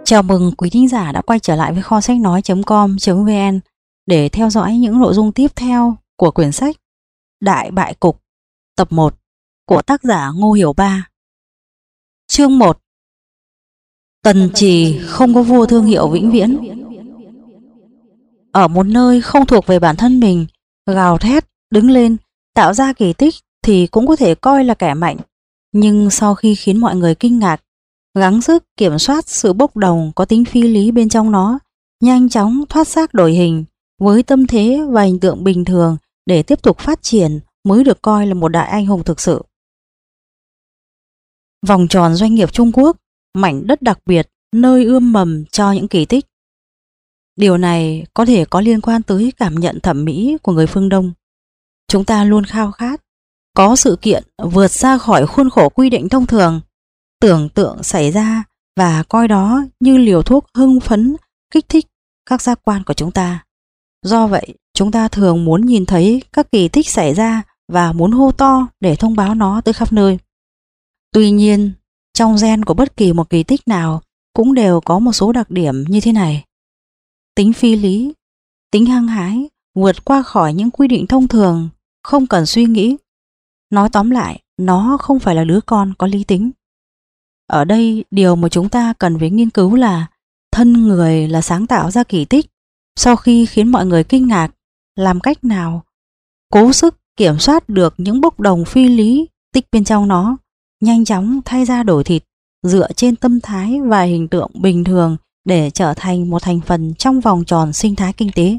Chào mừng quý thính giả đã quay trở lại với kho sách nói.com.vn để theo dõi những nội dung tiếp theo của quyển sách Đại bại cục tập 1 của tác giả Ngô Hiểu Ba. Chương 1. Tần Trì không có vua thương hiệu vĩnh viễn. Ở một nơi không thuộc về bản thân mình, gào thét, đứng lên, tạo ra kỳ tích thì cũng có thể coi là kẻ mạnh. Nhưng sau khi khiến mọi người kinh ngạc, gắng sức kiểm soát sự bốc đồng có tính phi lý bên trong nó, nhanh chóng thoát xác đổi hình với tâm thế và hình tượng bình thường để tiếp tục phát triển mới được coi là một đại anh hùng thực sự. Vòng tròn doanh nghiệp Trung Quốc, mảnh đất đặc biệt nơi ươm mầm cho những kỳ tích. Điều này có thể có liên quan tới cảm nhận thẩm mỹ của người phương Đông. Chúng ta luôn khao khát có sự kiện vượt ra khỏi khuôn khổ quy định thông thường, tưởng tượng xảy ra và coi đó như liều thuốc hưng phấn kích thích các giác quan của chúng ta. Do vậy, chúng ta thường muốn nhìn thấy các kỳ tích xảy ra và muốn hô to để thông báo nó tới khắp nơi. Tuy nhiên, trong gen của bất kỳ một kỳ tích nào cũng đều có một số đặc điểm như thế này: tính phi lý, tính hăng hái, vượt qua khỏi những quy định thông thường, không cần suy nghĩ. Nói tóm lại, nó không phải là đứa con có lý tính. Ở đây, điều mà chúng ta cần phải nghiên cứu là thân người là sáng tạo ra kỳ tích sau khi khiến mọi người kinh ngạc, làm cách nào cố sức kiểm soát được những bốc đồng phi lý tích bên trong nó, nhanh chóng thay ra đổi thịt dựa trên tâm thái và hình tượng bình thường để trở thành một thành phần trong vòng tròn sinh thái kinh tế.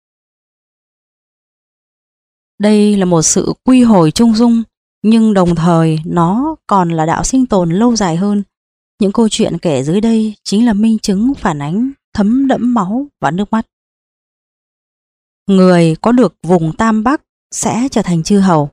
Đây là một sự quy hồi trung dung, nhưng đồng thời nó còn là đạo sinh tồn lâu dài hơn. Những câu chuyện kể dưới đây chính là minh chứng phản ánh thấm đẫm máu và nước mắt. Người có được vùng Tam Bắc sẽ trở thành chư hầu.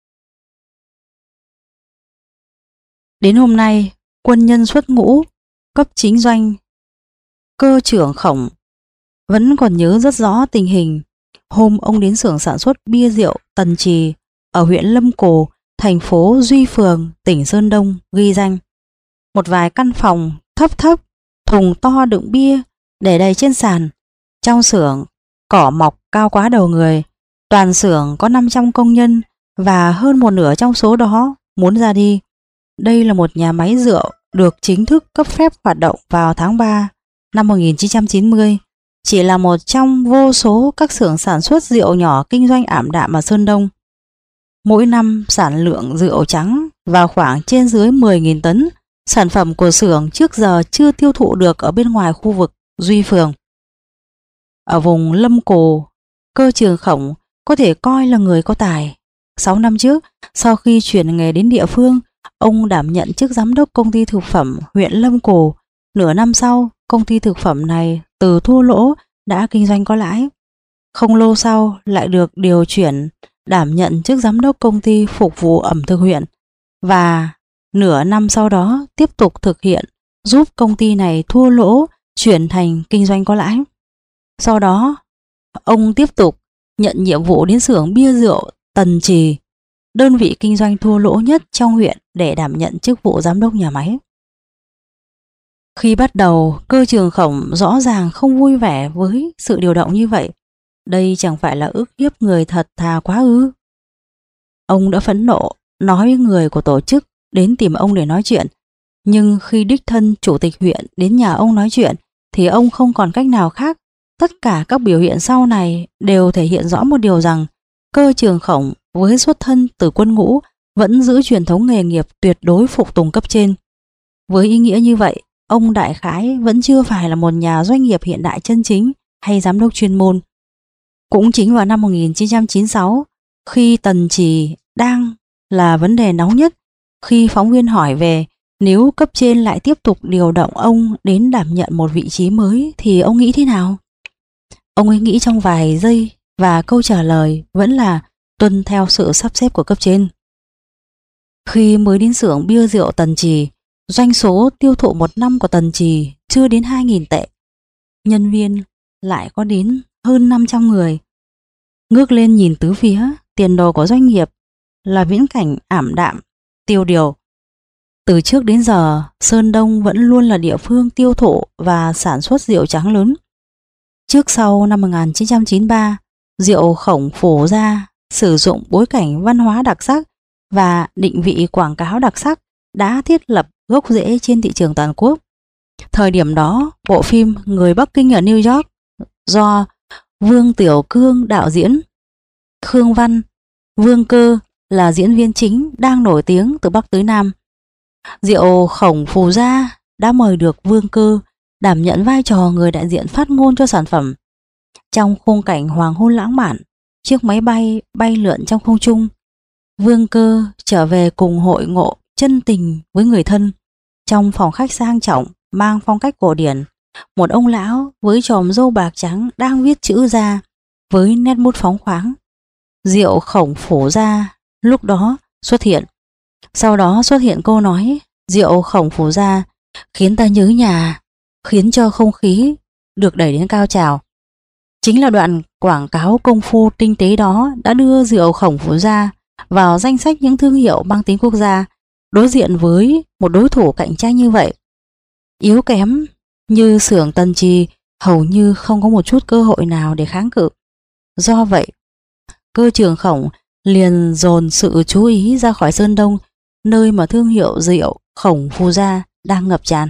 Đến hôm nay, quân nhân xuất ngũ, cấp chính doanh, cơ trưởng Khổng vẫn còn nhớ rất rõ tình hình hôm ông đến xưởng sản xuất bia rượu Tần Trì ở huyện Lâm Cồ, thành phố Duy Phường, tỉnh Sơn Đông ghi danh. Một vài căn phòng thấp thấp, thùng to đựng bia để đầy trên sàn. Trong xưởng, cỏ mọc cao quá đầu người. Toàn xưởng có 500 công nhân và hơn một nửa trong số đó muốn ra đi. Đây là một nhà máy rượu được chính thức cấp phép hoạt động vào tháng 3 năm 1990. Chỉ là một trong vô số các xưởng sản xuất rượu nhỏ kinh doanh ảm đạm ở Sơn Đông. Mỗi năm sản lượng rượu trắng vào khoảng trên dưới 10.000 tấn. Sản phẩm của xưởng trước giờ chưa tiêu thụ được ở bên ngoài khu vực Duy Phường. Ở vùng Lâm Cồ, cơ trưởng Khổng có thể coi là người có tài. 6 năm trước, sau khi chuyển nghề đến địa phương, ông đảm nhận chức giám đốc công ty thực phẩm huyện Lâm Cồ. Nửa năm sau, công ty thực phẩm này từ thua lỗ đã kinh doanh có lãi. Không lâu sau lại được điều chuyển đảm nhận chức giám đốc công ty phục vụ ẩm thực huyện, và nửa năm sau đó tiếp tục thực hiện giúp công ty này thua lỗ chuyển thành kinh doanh có lãi. Sau đó, ông tiếp tục nhận nhiệm vụ đến xưởng bia rượu Tần Trì, đơn vị kinh doanh thua lỗ nhất trong huyện, để đảm nhận chức vụ giám đốc nhà máy. Khi bắt đầu, cơ trưởng Khổng rõ ràng không vui vẻ với sự điều động như vậy. Đây chẳng phải là ức hiếp người thật thà quá ư? Ông đã phẫn nộ nói với người của tổ chức đến tìm ông để nói chuyện. Nhưng khi đích thân chủ tịch huyện đến nhà ông nói chuyện thì ông không còn cách nào khác. Tất cả các biểu hiện sau này đều thể hiện rõ một điều rằng cơ trưởng Khổng với xuất thân từ quân ngũ vẫn giữ truyền thống nghề nghiệp tuyệt đối phục tùng cấp trên. Với ý nghĩa như vậy, ông đại khái vẫn chưa phải là một nhà doanh nghiệp hiện đại chân chính hay giám đốc chuyên môn. Cũng chính vào năm 1996, khi Tần Trì đang là vấn đề nóng nhất, khi phóng viên hỏi về nếu cấp trên lại tiếp tục điều động ông đến đảm nhận một vị trí mới thì ông nghĩ thế nào? Ông ấy nghĩ trong vài giây và câu trả lời vẫn là tuân theo sự sắp xếp của cấp trên. Khi mới đến xưởng bia rượu Tần Trì, doanh số tiêu thụ một năm của Tần Trì chưa đến 2.000 tệ. Nhân viên lại có đến hơn 500 người. Ngước lên nhìn tứ phía, tiền đồ của doanh nghiệp là viễn cảnh ảm đạm, tiêu điều. Từ trước đến giờ, Sơn Đông vẫn luôn là địa phương tiêu thụ và sản xuất rượu trắng lớn. Trước sau năm 1993, rượu Khổng Phổ Gia sử dụng bối cảnh văn hóa đặc sắc và định vị quảng cáo đặc sắc đã thiết lập gốc rễ trên thị trường toàn quốc. Thời điểm đó, bộ phim Người Bắc Kinh ở New York do Vương Tiểu Cương đạo diễn, Khương Văn, Vương Cơ là diễn viên chính đang nổi tiếng từ Bắc tới Nam. Rượu Khổng Phù Gia đã mời được Vương Cơ đảm nhận vai trò người đại diện phát ngôn cho sản phẩm. Trong khung cảnh hoàng hôn lãng mạn, chiếc máy bay bay lượn trong không trung, Vương Cơ trở về cùng hội ngộ chân tình với người thân. Trong phòng khách sang trọng mang phong cách cổ điển, một ông lão với chòm râu bạc trắng đang viết chữ ra với nét bút phóng khoáng. Rượu Khổng Phổ Gia lúc đó xuất hiện. Sau đó xuất hiện câu nói rượu Khổng Phổ Gia khiến ta nhớ nhà, khiến cho không khí được đẩy đến cao trào. Chính là đoạn quảng cáo công phu tinh tế đó đã đưa rượu Khổng Phổ Gia vào danh sách những thương hiệu mang tính quốc gia. Đối diện với một đối thủ cạnh tranh như vậy, yếu kém như xưởng Tần Trì, hầu như không có một chút cơ hội nào để kháng cự. Do vậy, Cơ Trường Khổng liền dồn sự chú ý ra khỏi Sơn Đông, nơi mà thương hiệu rượu Khổng Phù Gia đang ngập tràn.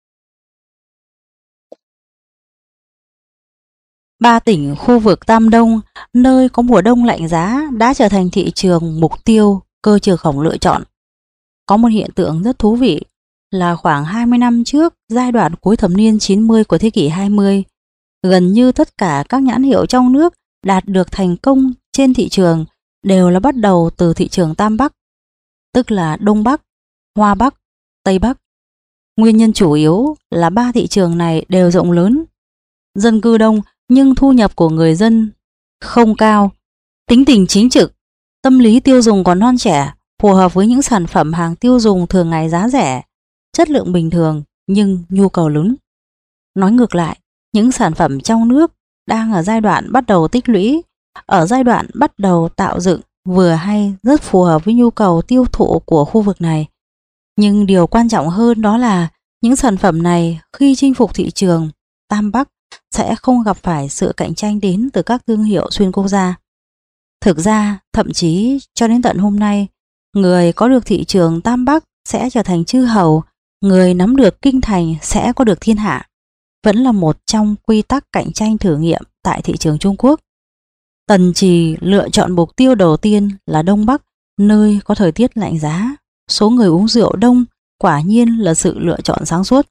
Ba tỉnh khu vực Tam Đông, nơi có mùa đông lạnh giá, đã trở thành thị trường mục tiêu Cơ Trường Khổng lựa chọn. Có một hiện tượng rất thú vị là khoảng 20 năm trước, giai đoạn cuối thập niên 90 của thế kỷ 20, gần như tất cả các nhãn hiệu trong nước đạt được thành công trên thị trường đều là bắt đầu từ thị trường Tam Bắc, tức là Đông Bắc, Hoa Bắc, Tây Bắc. Nguyên nhân chủ yếu là ba thị trường này đều rộng lớn, dân cư đông nhưng thu nhập của người dân không cao, tính tình chính trực, tâm lý tiêu dùng còn non trẻ, phù hợp với những sản phẩm hàng tiêu dùng thường ngày giá rẻ, chất lượng bình thường nhưng nhu cầu lớn. Nói ngược lại, những sản phẩm trong nước đang ở giai đoạn bắt đầu tích lũy, ở giai đoạn bắt đầu tạo dựng vừa hay, rất phù hợp với nhu cầu tiêu thụ của khu vực này. Nhưng điều quan trọng hơn đó là những sản phẩm này khi chinh phục thị trường Tam Bắc sẽ không gặp phải sự cạnh tranh đến từ các thương hiệu xuyên quốc gia. Thực ra, thậm chí cho đến tận hôm nay, người có được thị trường Tam Bắc sẽ trở thành chư hầu, người nắm được kinh thành sẽ có được thiên hạ. Vẫn là một trong quy tắc cạnh tranh thử nghiệm tại thị trường Trung Quốc. Tần Trì lựa chọn mục tiêu đầu tiên là Đông Bắc, nơi có thời tiết lạnh giá, số người uống rượu đông, quả nhiên là sự lựa chọn sáng suốt.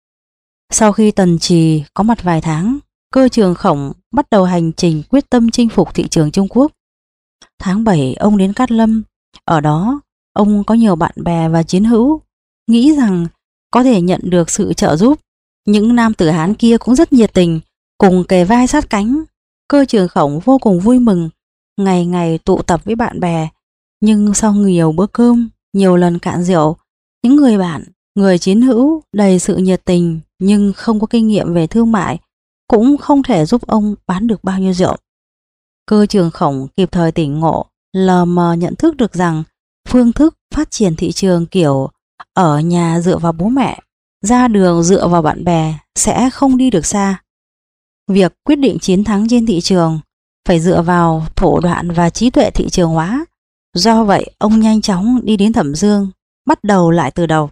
Sau khi Tần Trì có mặt vài tháng, Cơ Trường Khổng bắt đầu hành trình quyết tâm chinh phục thị trường Trung Quốc. Tháng 7 ông đến Cát Lâm, ở đó ông có nhiều bạn bè và chiến hữu, nghĩ rằng có thể nhận được sự trợ giúp. Những nam tử Hán kia cũng rất nhiệt tình, cùng kề vai sát cánh. Cơ Trường Khổng vô cùng vui mừng, ngày ngày tụ tập với bạn bè. Nhưng sau nhiều bữa cơm, nhiều lần cạn rượu, những người bạn, người chiến hữu đầy sự nhiệt tình nhưng không có kinh nghiệm về thương mại cũng không thể giúp ông bán được bao nhiêu rượu. Cơ Trường Khổng kịp thời tỉnh ngộ, lờ mờ nhận thức được rằng phương thức phát triển thị trường kiểu ở nhà dựa vào bố mẹ, ra đường dựa vào bạn bè sẽ không đi được xa. Việc quyết định chiến thắng trên thị trường phải dựa vào thủ đoạn và trí tuệ thị trường hóa. Do vậy, ông nhanh chóng đi đến Thẩm Dương, bắt đầu lại từ đầu.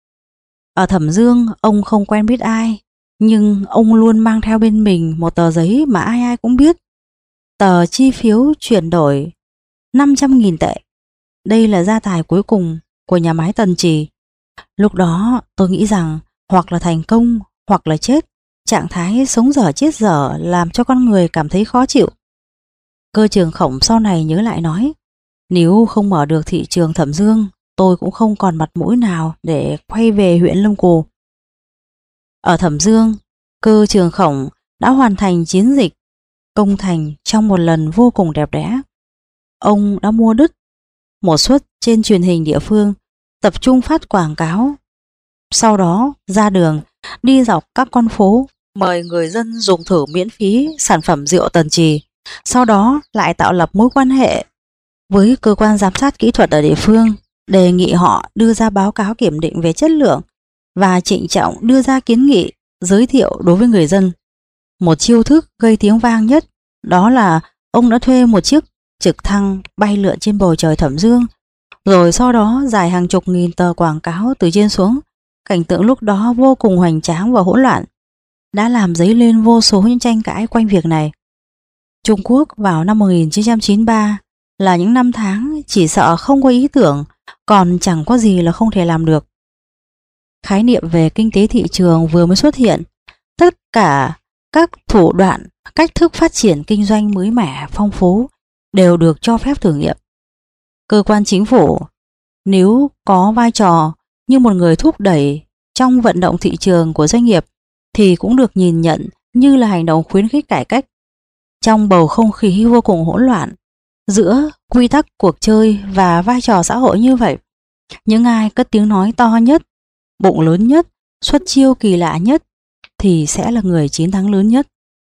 Ở Thẩm Dương, ông không quen biết ai, nhưng ông luôn mang theo bên mình một tờ giấy mà ai ai cũng biết. Tờ chi phiếu chuyển đổi 500.000 tệ. Đây là gia tài cuối cùng của nhà máy Tần Trì. Lúc đó tôi nghĩ rằng hoặc là thành công hoặc là chết. Trạng thái sống dở chết dở làm cho con người cảm thấy khó chịu. Cơ Trường Khổng sau này nhớ lại nói, nếu không mở được thị trường Thẩm Dương, tôi cũng không còn mặt mũi nào để quay về huyện Lâm Cù. Ở Thẩm Dương, Cơ Trường Khổng đã hoàn thành chiến dịch công thành trong một lần vô cùng đẹp đẽ. Ông đã mua đứt một suất trên truyền hình địa phương, tập trung phát quảng cáo. Sau đó ra đường, đi dọc các con phố, mời người dân dùng thử miễn phí sản phẩm rượu Tần Trì. Sau đó lại tạo lập mối quan hệ với cơ quan giám sát kỹ thuật ở địa phương, đề nghị họ đưa ra báo cáo kiểm định về chất lượng và trịnh trọng đưa ra kiến nghị giới thiệu đối với người dân. Một chiêu thức gây tiếng vang nhất đó là ông đã thuê một chiếc trực thăng bay lượn trên bầu trời Thẩm Dương, rồi sau đó rải hàng chục nghìn tờ quảng cáo từ trên xuống. Cảnh tượng lúc đó vô cùng hoành tráng và hỗn loạn, đã làm dấy lên vô số những tranh cãi quanh việc này. Trung Quốc vào năm 1993 là những năm tháng chỉ sợ không có ý tưởng, còn chẳng có gì là không thể làm được. Khái niệm về kinh tế thị trường vừa mới xuất hiện, tất cả các thủ đoạn, cách thức phát triển kinh doanh mới mẻ, phong phú đều được cho phép thử nghiệm. Cơ quan chính phủ nếu có vai trò như một người thúc đẩy trong vận động thị trường của doanh nghiệp thì cũng được nhìn nhận như là hành động khuyến khích cải cách. Trong bầu không khí vô cùng hỗn loạn giữa quy tắc cuộc chơi và vai trò xã hội như vậy, những ai cất tiếng nói to nhất, bụng lớn nhất, xuất chiêu kỳ lạ nhất thì sẽ là người chiến thắng lớn nhất.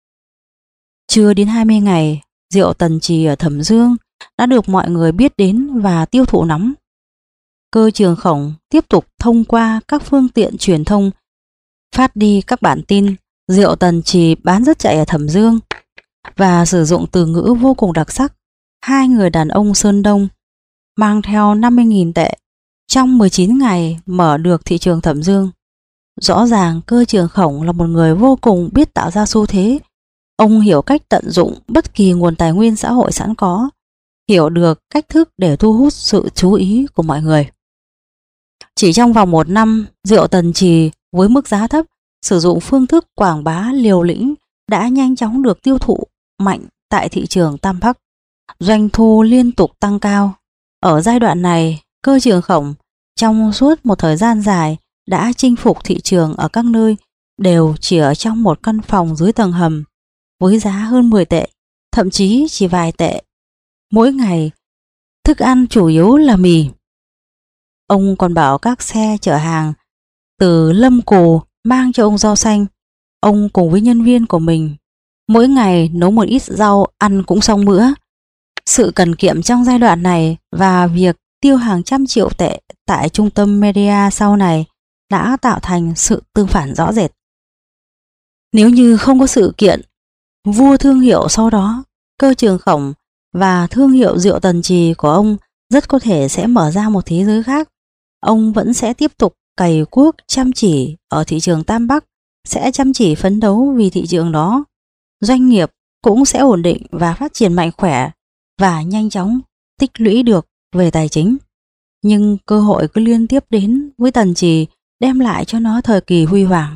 Chưa đến 20 ngày, rượu Tần Trì ở Thẩm Dương đã được mọi người biết đến và tiêu thụ nóng. Cơ Trường Khổng tiếp tục thông qua các phương tiện truyền thông phát đi các bản tin rượu Tần Trì bán rất chạy ở Thẩm Dương và sử dụng từ ngữ vô cùng đặc sắc. Hai người đàn ông Sơn Đông mang theo 50.000 tệ trong 19 ngày mở được thị trường Thẩm Dương. Rõ ràng Cơ Trường Khổng là một người vô cùng biết tạo ra xu thế. Ông hiểu cách tận dụng bất kỳ nguồn tài nguyên xã hội sẵn có, hiểu được cách thức để thu hút sự chú ý của mọi người. Chỉ trong vòng 1 năm, rượu Tần Trì với mức giá thấp, sử dụng phương thức quảng bá liều lĩnh đã nhanh chóng được tiêu thụ mạnh tại thị trường Tam Bắc. Doanh thu liên tục tăng cao. Ở giai đoạn này, Cơ Trường Khổng trong suốt một thời gian dài đã chinh phục thị trường ở các nơi đều chỉ ở trong một căn phòng dưới tầng hầm với giá hơn 10 tệ, thậm chí chỉ vài tệ. Mỗi ngày, thức ăn chủ yếu là mì. Ông còn bảo các xe chở hàng từ Lâm Cù mang cho ông rau xanh. Ông cùng với nhân viên của mình mỗi ngày nấu một ít rau ăn cũng xong bữa. Sự cần kiệm trong giai đoạn này và việc tiêu hàng trăm triệu tệ tại trung tâm media sau này đã tạo thành sự tương phản rõ rệt. Nếu như không có sự kiện vua thương hiệu sau đó, Cơ Trường Khổng và thương hiệu rượu Tần Trì của ông rất có thể sẽ mở ra một thế giới khác. Ông vẫn sẽ tiếp tục cày cuốc chăm chỉ ở thị trường Tam Bắc, sẽ chăm chỉ phấn đấu vì thị trường đó. Doanh nghiệp cũng sẽ ổn định và phát triển mạnh khỏe và nhanh chóng tích lũy được về tài chính. Nhưng cơ hội cứ liên tiếp đến với Tần Trì, đem lại cho nó thời kỳ huy hoàng.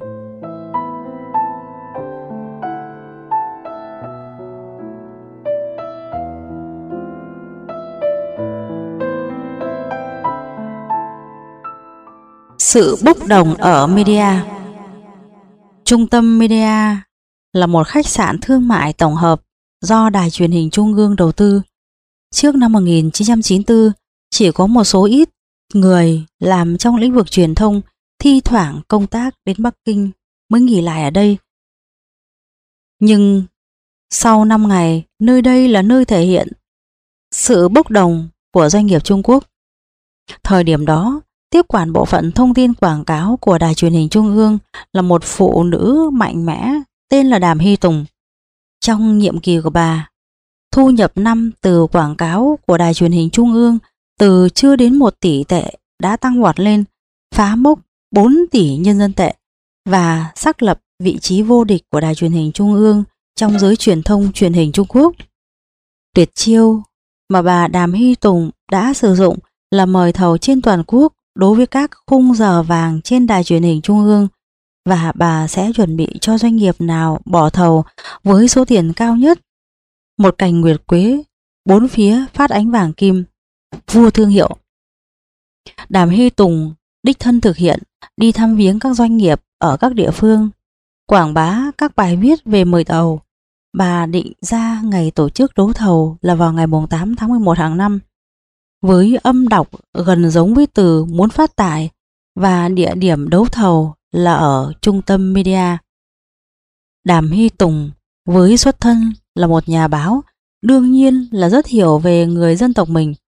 Sự bốc đồng ở media. Trung tâm Media là một khách sạn thương mại tổng hợp do Đài Truyền hình Trung ương đầu tư. Trước năm 1994, chỉ có một số ít người làm trong lĩnh vực truyền thông thi thoảng công tác đến Bắc Kinh mới nghỉ lại ở đây. Nhưng sau 5 ngày, nơi đây là nơi thể hiện sự bốc đồng của doanh nghiệp Trung Quốc. Thời điểm đó, tiếp quản bộ phận thông tin quảng cáo của Đài Truyền hình Trung ương là một phụ nữ mạnh mẽ tên là Đàm Hy Tùng. Trong nhiệm kỳ của bà, thu nhập năm từ quảng cáo của Đài Truyền hình Trung ương từ chưa đến 1 tỷ tệ đã tăng vọt lên, phá mốc 4 tỷ nhân dân tệ và xác lập vị trí vô địch của Đài Truyền hình Trung ương trong giới truyền thông truyền hình Trung Quốc. Tuyệt chiêu mà bà Đàm Hy Tùng đã sử dụng là mời thầu trên toàn quốc đối với các khung giờ vàng trên Đài Truyền hình Trung ương, và bà sẽ chuẩn bị cho doanh nghiệp nào bỏ thầu với số tiền cao nhất một cành nguyệt quế, 4 phía phát ánh vàng kim, vua thương hiệu. Đàm Hy Tùng đích thân thực hiện đi thăm viếng các doanh nghiệp ở các địa phương, quảng bá các bài viết về mời thầu. Bà định ra ngày tổ chức đấu thầu là vào ngày 8 tháng 11 hàng năm, với âm đọc gần giống với từ muốn phát tài, và địa điểm đấu thầu là ở trung tâm media. Đàm Hy Tùng với xuất thân là một nhà báo, đương nhiên là rất hiểu về người dân tộc mình.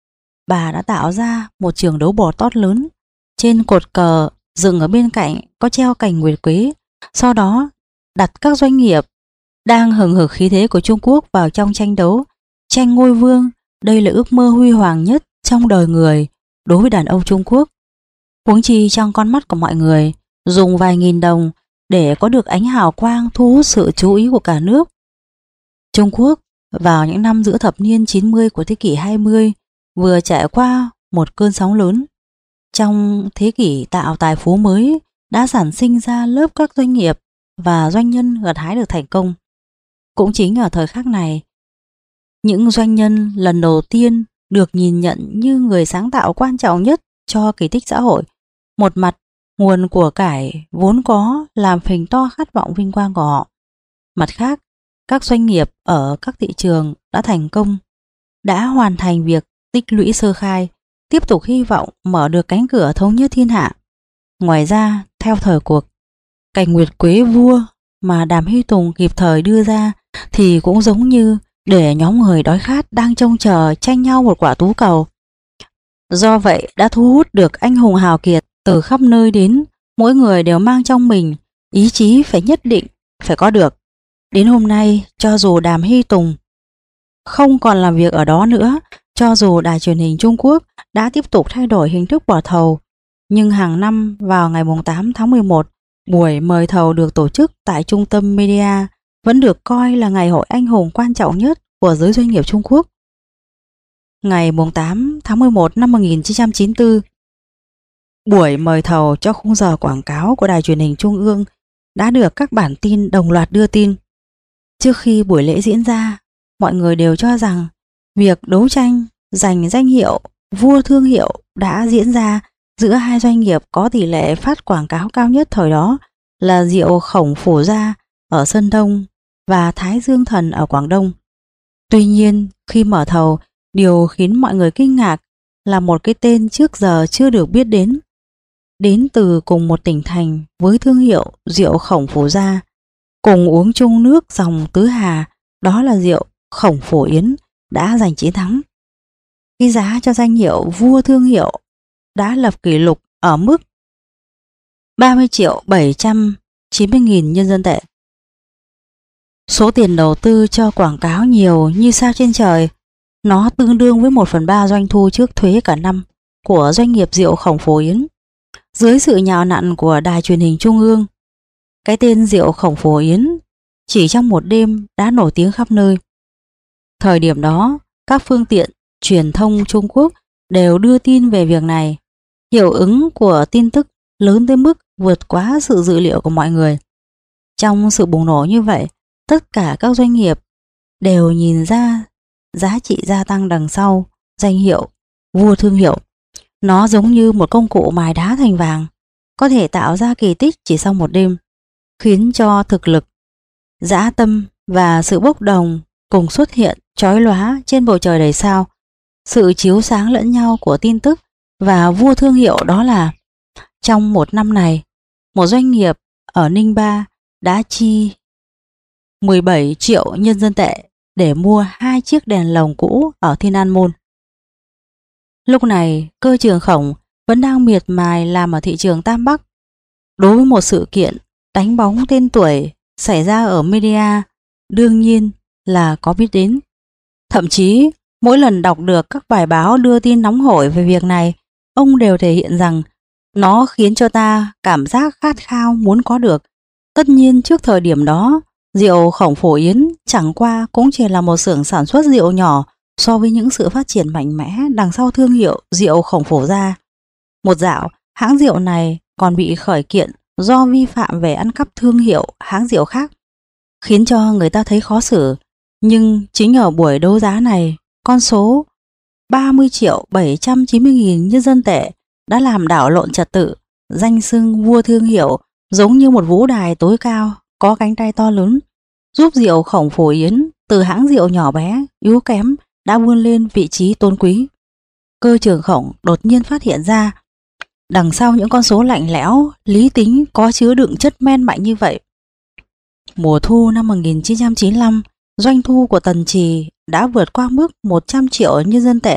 bà đã tạo ra một trường đấu bò tót lớn. Trên cột cờ dựng ở bên cạnh có treo cành nguyệt quế, sau đó đặt các doanh nghiệp đang hừng hực khí thế của Trung Quốc vào trong tranh đấu, tranh ngôi vương. Đây là ước mơ huy hoàng nhất trong đời người đối với đàn ông Trung Quốc. Huống chi trong con mắt của mọi người, dùng vài nghìn đồng để có được ánh hào quang thu hút sự chú ý của cả nước. Trung Quốc vào những năm giữa thập niên 90 của thế kỷ 20 vừa trải qua một cơn sóng lớn. Trong thế kỷ tạo tài phú mới đã sản sinh ra lớp các doanh nghiệp và doanh nhân gặt hái được thành công. Cũng chính ở thời khắc này, những doanh nhân lần đầu tiên được nhìn nhận như người sáng tạo quan trọng nhất cho kỳ tích xã hội. Một mặt, nguồn của cải vốn có làm phình to khát vọng vinh quang của họ. Mặt khác, các doanh nghiệp ở các thị trường đã thành công, đã hoàn thành việc tích lũy sơ khai, tiếp tục hy vọng mở được cánh cửa thống nhất thiên hạ. Ngoài ra, theo thời cuộc, cành nguyệt quế vua mà Đàm Hy Tùng kịp thời đưa ra thì cũng giống như để nhóm người đói khát đang trông chờ tranh nhau một quả tú cầu. Do vậy đã thu hút được anh hùng hào kiệt từ khắp nơi đến, mỗi người đều mang trong mình ý chí phải nhất định, phải có được. Đến hôm nay, cho dù Đàm Hy Tùng không còn làm việc ở đó nữa, cho dù đài truyền hình Trung Quốc đã tiếp tục thay đổi hình thức bỏ thầu, nhưng hàng năm vào ngày 8 tháng 11, buổi mời thầu được tổ chức tại Trung tâm Media vẫn được coi là ngày hội anh hùng quan trọng nhất của giới doanh nghiệp Trung Quốc. Ngày 8 tháng 11 năm 1994, buổi mời thầu cho khung giờ quảng cáo của đài truyền hình Trung ương đã được các bản tin đồng loạt đưa tin. Trước khi buổi lễ diễn ra, mọi người đều cho rằng việc đấu tranh giành danh hiệu vua thương hiệu đã diễn ra giữa hai doanh nghiệp có tỷ lệ phát quảng cáo cao nhất thời đó là rượu Khổng Phổ Gia ở Sơn Đông và Thái Dương Thần ở Quảng Đông. Tuy nhiên, khi mở thầu, điều khiến mọi người kinh ngạc là một cái tên trước giờ chưa được biết đến từ cùng một tỉnh thành với thương hiệu rượu Khổng Phổ Gia, cùng uống chung nước dòng Tứ Hà, đó là rượu Khổng Phổ Yến, đã giành chiến thắng. Cái giá cho danh hiệu vua thương hiệu đã lập kỷ lục ở mức 30.790.000 nhân dân tệ. Số tiền đầu tư cho quảng cáo nhiều như sao trên trời, nó tương đương với 1/3 doanh thu trước thuế cả năm của doanh nghiệp rượu Khổng Phổ Yến. Dưới sự nhào nặn của đài truyền hình Trung ương, cái tên rượu Khổng Phổ Yến chỉ trong một đêm đã nổi tiếng khắp nơi. Thời điểm đó, các phương tiện truyền thông Trung Quốc đều đưa tin về việc này. Hiệu ứng của tin tức lớn tới mức vượt quá sự dự liệu của mọi người. Trong sự bùng nổ như vậy, tất cả các doanh nghiệp đều nhìn ra giá trị gia tăng đằng sau danh hiệu vua thương hiệu. Nó giống như một công cụ mài đá thành vàng, có thể tạo ra kỳ tích chỉ sau một đêm, khiến cho thực lực, dã tâm và sự bốc đồng cùng xuất hiện chói lóa trên bầu trời đầy sao. Sự chiếu sáng lẫn nhau của tin tức và vua thương hiệu đó là trong một năm này, một doanh nghiệp ở Ninh Ba đã chi 17 triệu nhân dân tệ để mua 2 chiếc đèn lồng cũ ở Thiên An Môn. Lúc này, Cơ Trường Khổng vẫn đang miệt mài làm ở thị trường Tam Bắc. Đối với một sự kiện đánh bóng tên tuổi xảy ra ở media, đương nhiên là có biết đến. Thậm chí, mỗi lần đọc được các bài báo đưa tin nóng hổi về việc này, ông đều thể hiện rằng nó khiến cho ta cảm giác khát khao muốn có được. Tất nhiên trước thời điểm đó, rượu Khổng Phổ Yến chẳng qua cũng chỉ là một xưởng sản xuất rượu nhỏ so với những sự phát triển mạnh mẽ đằng sau thương hiệu rượu Khổng Phổ Gia. Một dạo, hãng rượu này còn bị khởi kiện do vi phạm về ăn cắp thương hiệu hãng rượu khác, khiến cho người ta thấy khó xử. Nhưng chính ở buổi đấu giá này, con số 30.790.000 nhân dân tệ đã làm đảo lộn trật tự. Danh xưng vua thương hiệu giống như một vũ đài tối cao có cánh tay to lớn, giúp rượu Khổng Phổ Yến từ hãng rượu nhỏ bé, yếu kém đã vươn lên vị trí tôn quý. Cơ Trường Khổng đột nhiên phát hiện ra, đằng sau những con số lạnh lẽo, lý tính có chứa đựng chất men mạnh như vậy. Mùa thu năm 1995, doanh thu của Tần Trì đã vượt qua mức 100 triệu nhân dân tệ.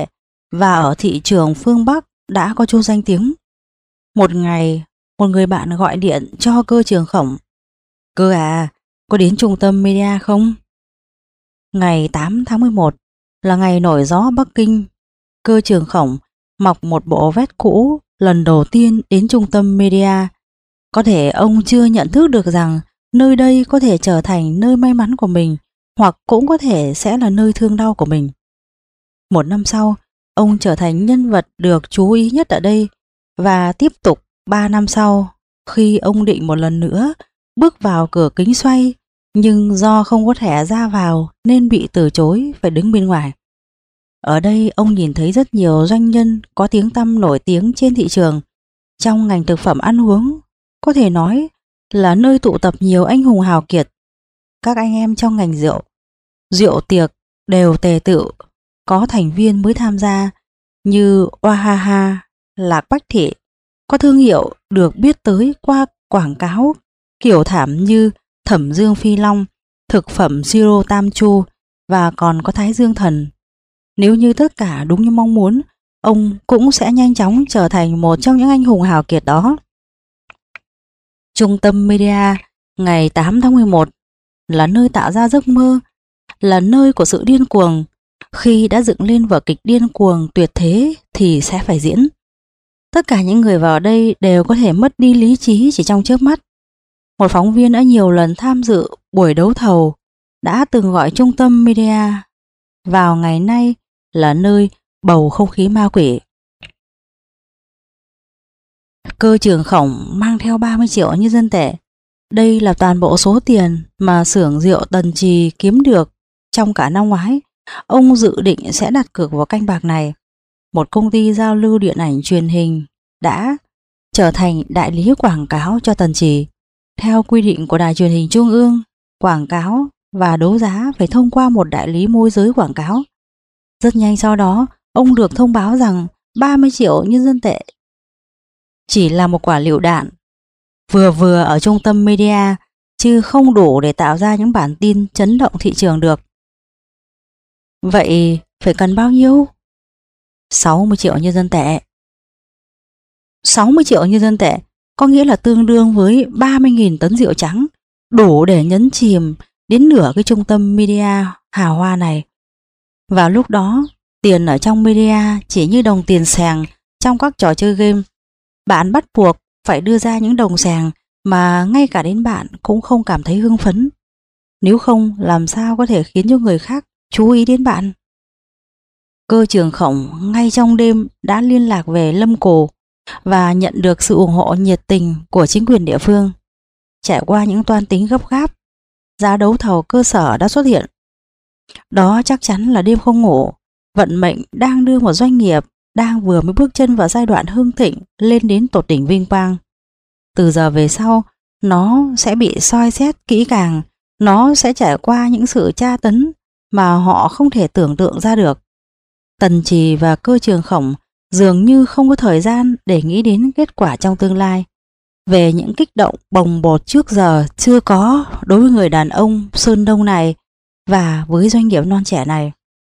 và ở thị trường phương Bắc đã có chút danh tiếng. Một ngày, một người bạn gọi điện cho Cơ Trường Khổng. Cơ à, có đến trung tâm media không? Ngày 8 tháng 11 là ngày nổi gió Bắc Kinh. Cơ Trường Khổng mặc một bộ vest cũ lần đầu tiên đến trung tâm media. Có thể ông chưa nhận thức được rằng nơi đây có thể trở thành nơi may mắn của mình, hoặc cũng có thể sẽ là nơi thương đau của mình. Một năm sau, ông trở thành nhân vật được chú ý nhất ở đây, và tiếp tục 3 năm sau, khi ông định một lần nữa bước vào cửa kính xoay, nhưng do không có thẻ ra vào nên bị từ chối, phải đứng bên ngoài. Ở đây ông nhìn thấy rất nhiều doanh nhân có tiếng tăm nổi tiếng trên thị trường. Trong ngành thực phẩm ăn uống, có thể nói là nơi tụ tập nhiều anh hùng hào kiệt. Các anh em trong ngành rượu tiệc đều tề tựu, có thành viên mới tham gia như Oahaha, Lạc Bách Thị, có thương hiệu được biết tới qua quảng cáo kiểu thảm như Thẩm Dương Phi Long, thực phẩm Siro Tam Chu, và còn có Thái Dương Thần. Nếu như tất cả đúng như mong muốn, ông cũng sẽ nhanh chóng trở thành một trong những anh hùng hào kiệt đó. Trung tâm media ngày 8 tháng 11 là nơi tạo ra giấc mơ, là nơi của sự điên cuồng. Khi đã dựng lên vở kịch điên cuồng tuyệt thế thì sẽ phải diễn. Tất cả những người vào đây đều có thể mất đi lý trí chỉ trong chớp mắt. Một phóng viên đã nhiều lần tham dự buổi đấu thầu đã từng gọi trung tâm media vào ngày nay là nơi bầu không khí ma quỷ. Cơ Trường Khổng mang theo 30 triệu nhân dân tệ. Đây là toàn bộ số tiền mà xưởng rượu Tần Trì kiếm được trong cả năm ngoái. Ông dự định sẽ đặt cược vào canh bạc này. Một công ty giao lưu điện ảnh truyền hình đã trở thành đại lý quảng cáo cho Tần Trì. Theo quy định của Đài Truyền hình Trung ương, quảng cáo và đấu giá phải thông qua một đại lý môi giới quảng cáo. Rất nhanh sau đó, ông được thông báo rằng 30 triệu nhân dân tệ chỉ là một quả lựu đạn vừa vừa ở trung tâm media, chứ không đủ để tạo ra những bản tin chấn động thị trường được. Vậy phải cần bao nhiêu? 60 triệu nhân dân tệ. 60 triệu nhân dân tệ có nghĩa là tương đương với 30.000 tấn rượu trắng, đủ để nhấn chìm đến nửa cái trung tâm media hào hoa này. Vào lúc đó, tiền ở trong media chỉ như đồng tiền xèng trong các trò chơi game. Bạn bắt buộc phải đưa ra những đồng xèng mà ngay cả đến bạn cũng không cảm thấy hưng phấn. Nếu không, làm sao có thể khiến cho người khác chú ý đến bạn? Cơ Trường Khổng ngay trong đêm đã liên lạc về Lâm Cổ và nhận được sự ủng hộ nhiệt tình của chính quyền địa phương. Trải qua những toan tính gấp gáp, giá đấu thầu cơ sở đã xuất hiện. Đó chắc chắn là đêm không ngủ. Vận mệnh đang đưa một doanh nghiệp đang vừa mới bước chân vào giai đoạn hưng thịnh lên đến tột đỉnh vinh quang. Từ giờ về sau, nó sẽ bị soi xét kỹ càng, nó sẽ trải qua những sự tra tấn mà họ không thể tưởng tượng ra được. Tần Trì và Cơ Trường Khổng dường như không có thời gian để nghĩ đến kết quả trong tương lai. Về những kích động bồng bột trước giờ chưa có đối với người đàn ông Sơn Đông này và với doanh nghiệp non trẻ này.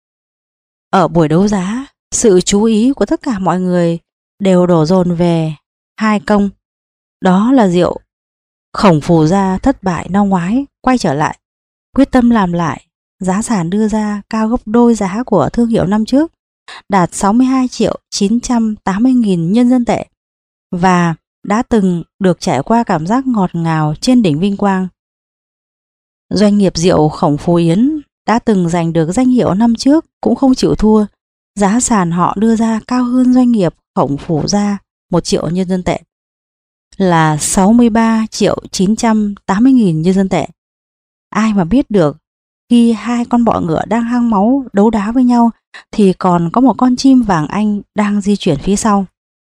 Ở buổi đấu giá, sự chú ý của tất cả mọi người đều đổ dồn về hai công. Đó là rượu Khổng Phù Gia thất bại năm ngoái quay trở lại, quyết tâm làm lại. Giá sàn đưa ra cao gấp đôi giá của thương hiệu năm trước, đạt 62 triệu 980 nghìn nhân dân tệ, và đã từng được trải qua cảm giác ngọt ngào trên đỉnh vinh quang. Doanh nghiệp rượu Khổng Phú Yến đã từng giành được danh hiệu năm trước cũng không chịu thua. Giá sàn họ đưa ra cao hơn doanh nghiệp Khổng Phù Gia 1 triệu nhân dân tệ, là 63 triệu 980 nghìn nhân dân tệ. Ai mà biết được khi hai con bọ ngựa đang hăng máu đấu đá với nhau thì còn có một con chim vàng Anh đang di chuyển phía sau.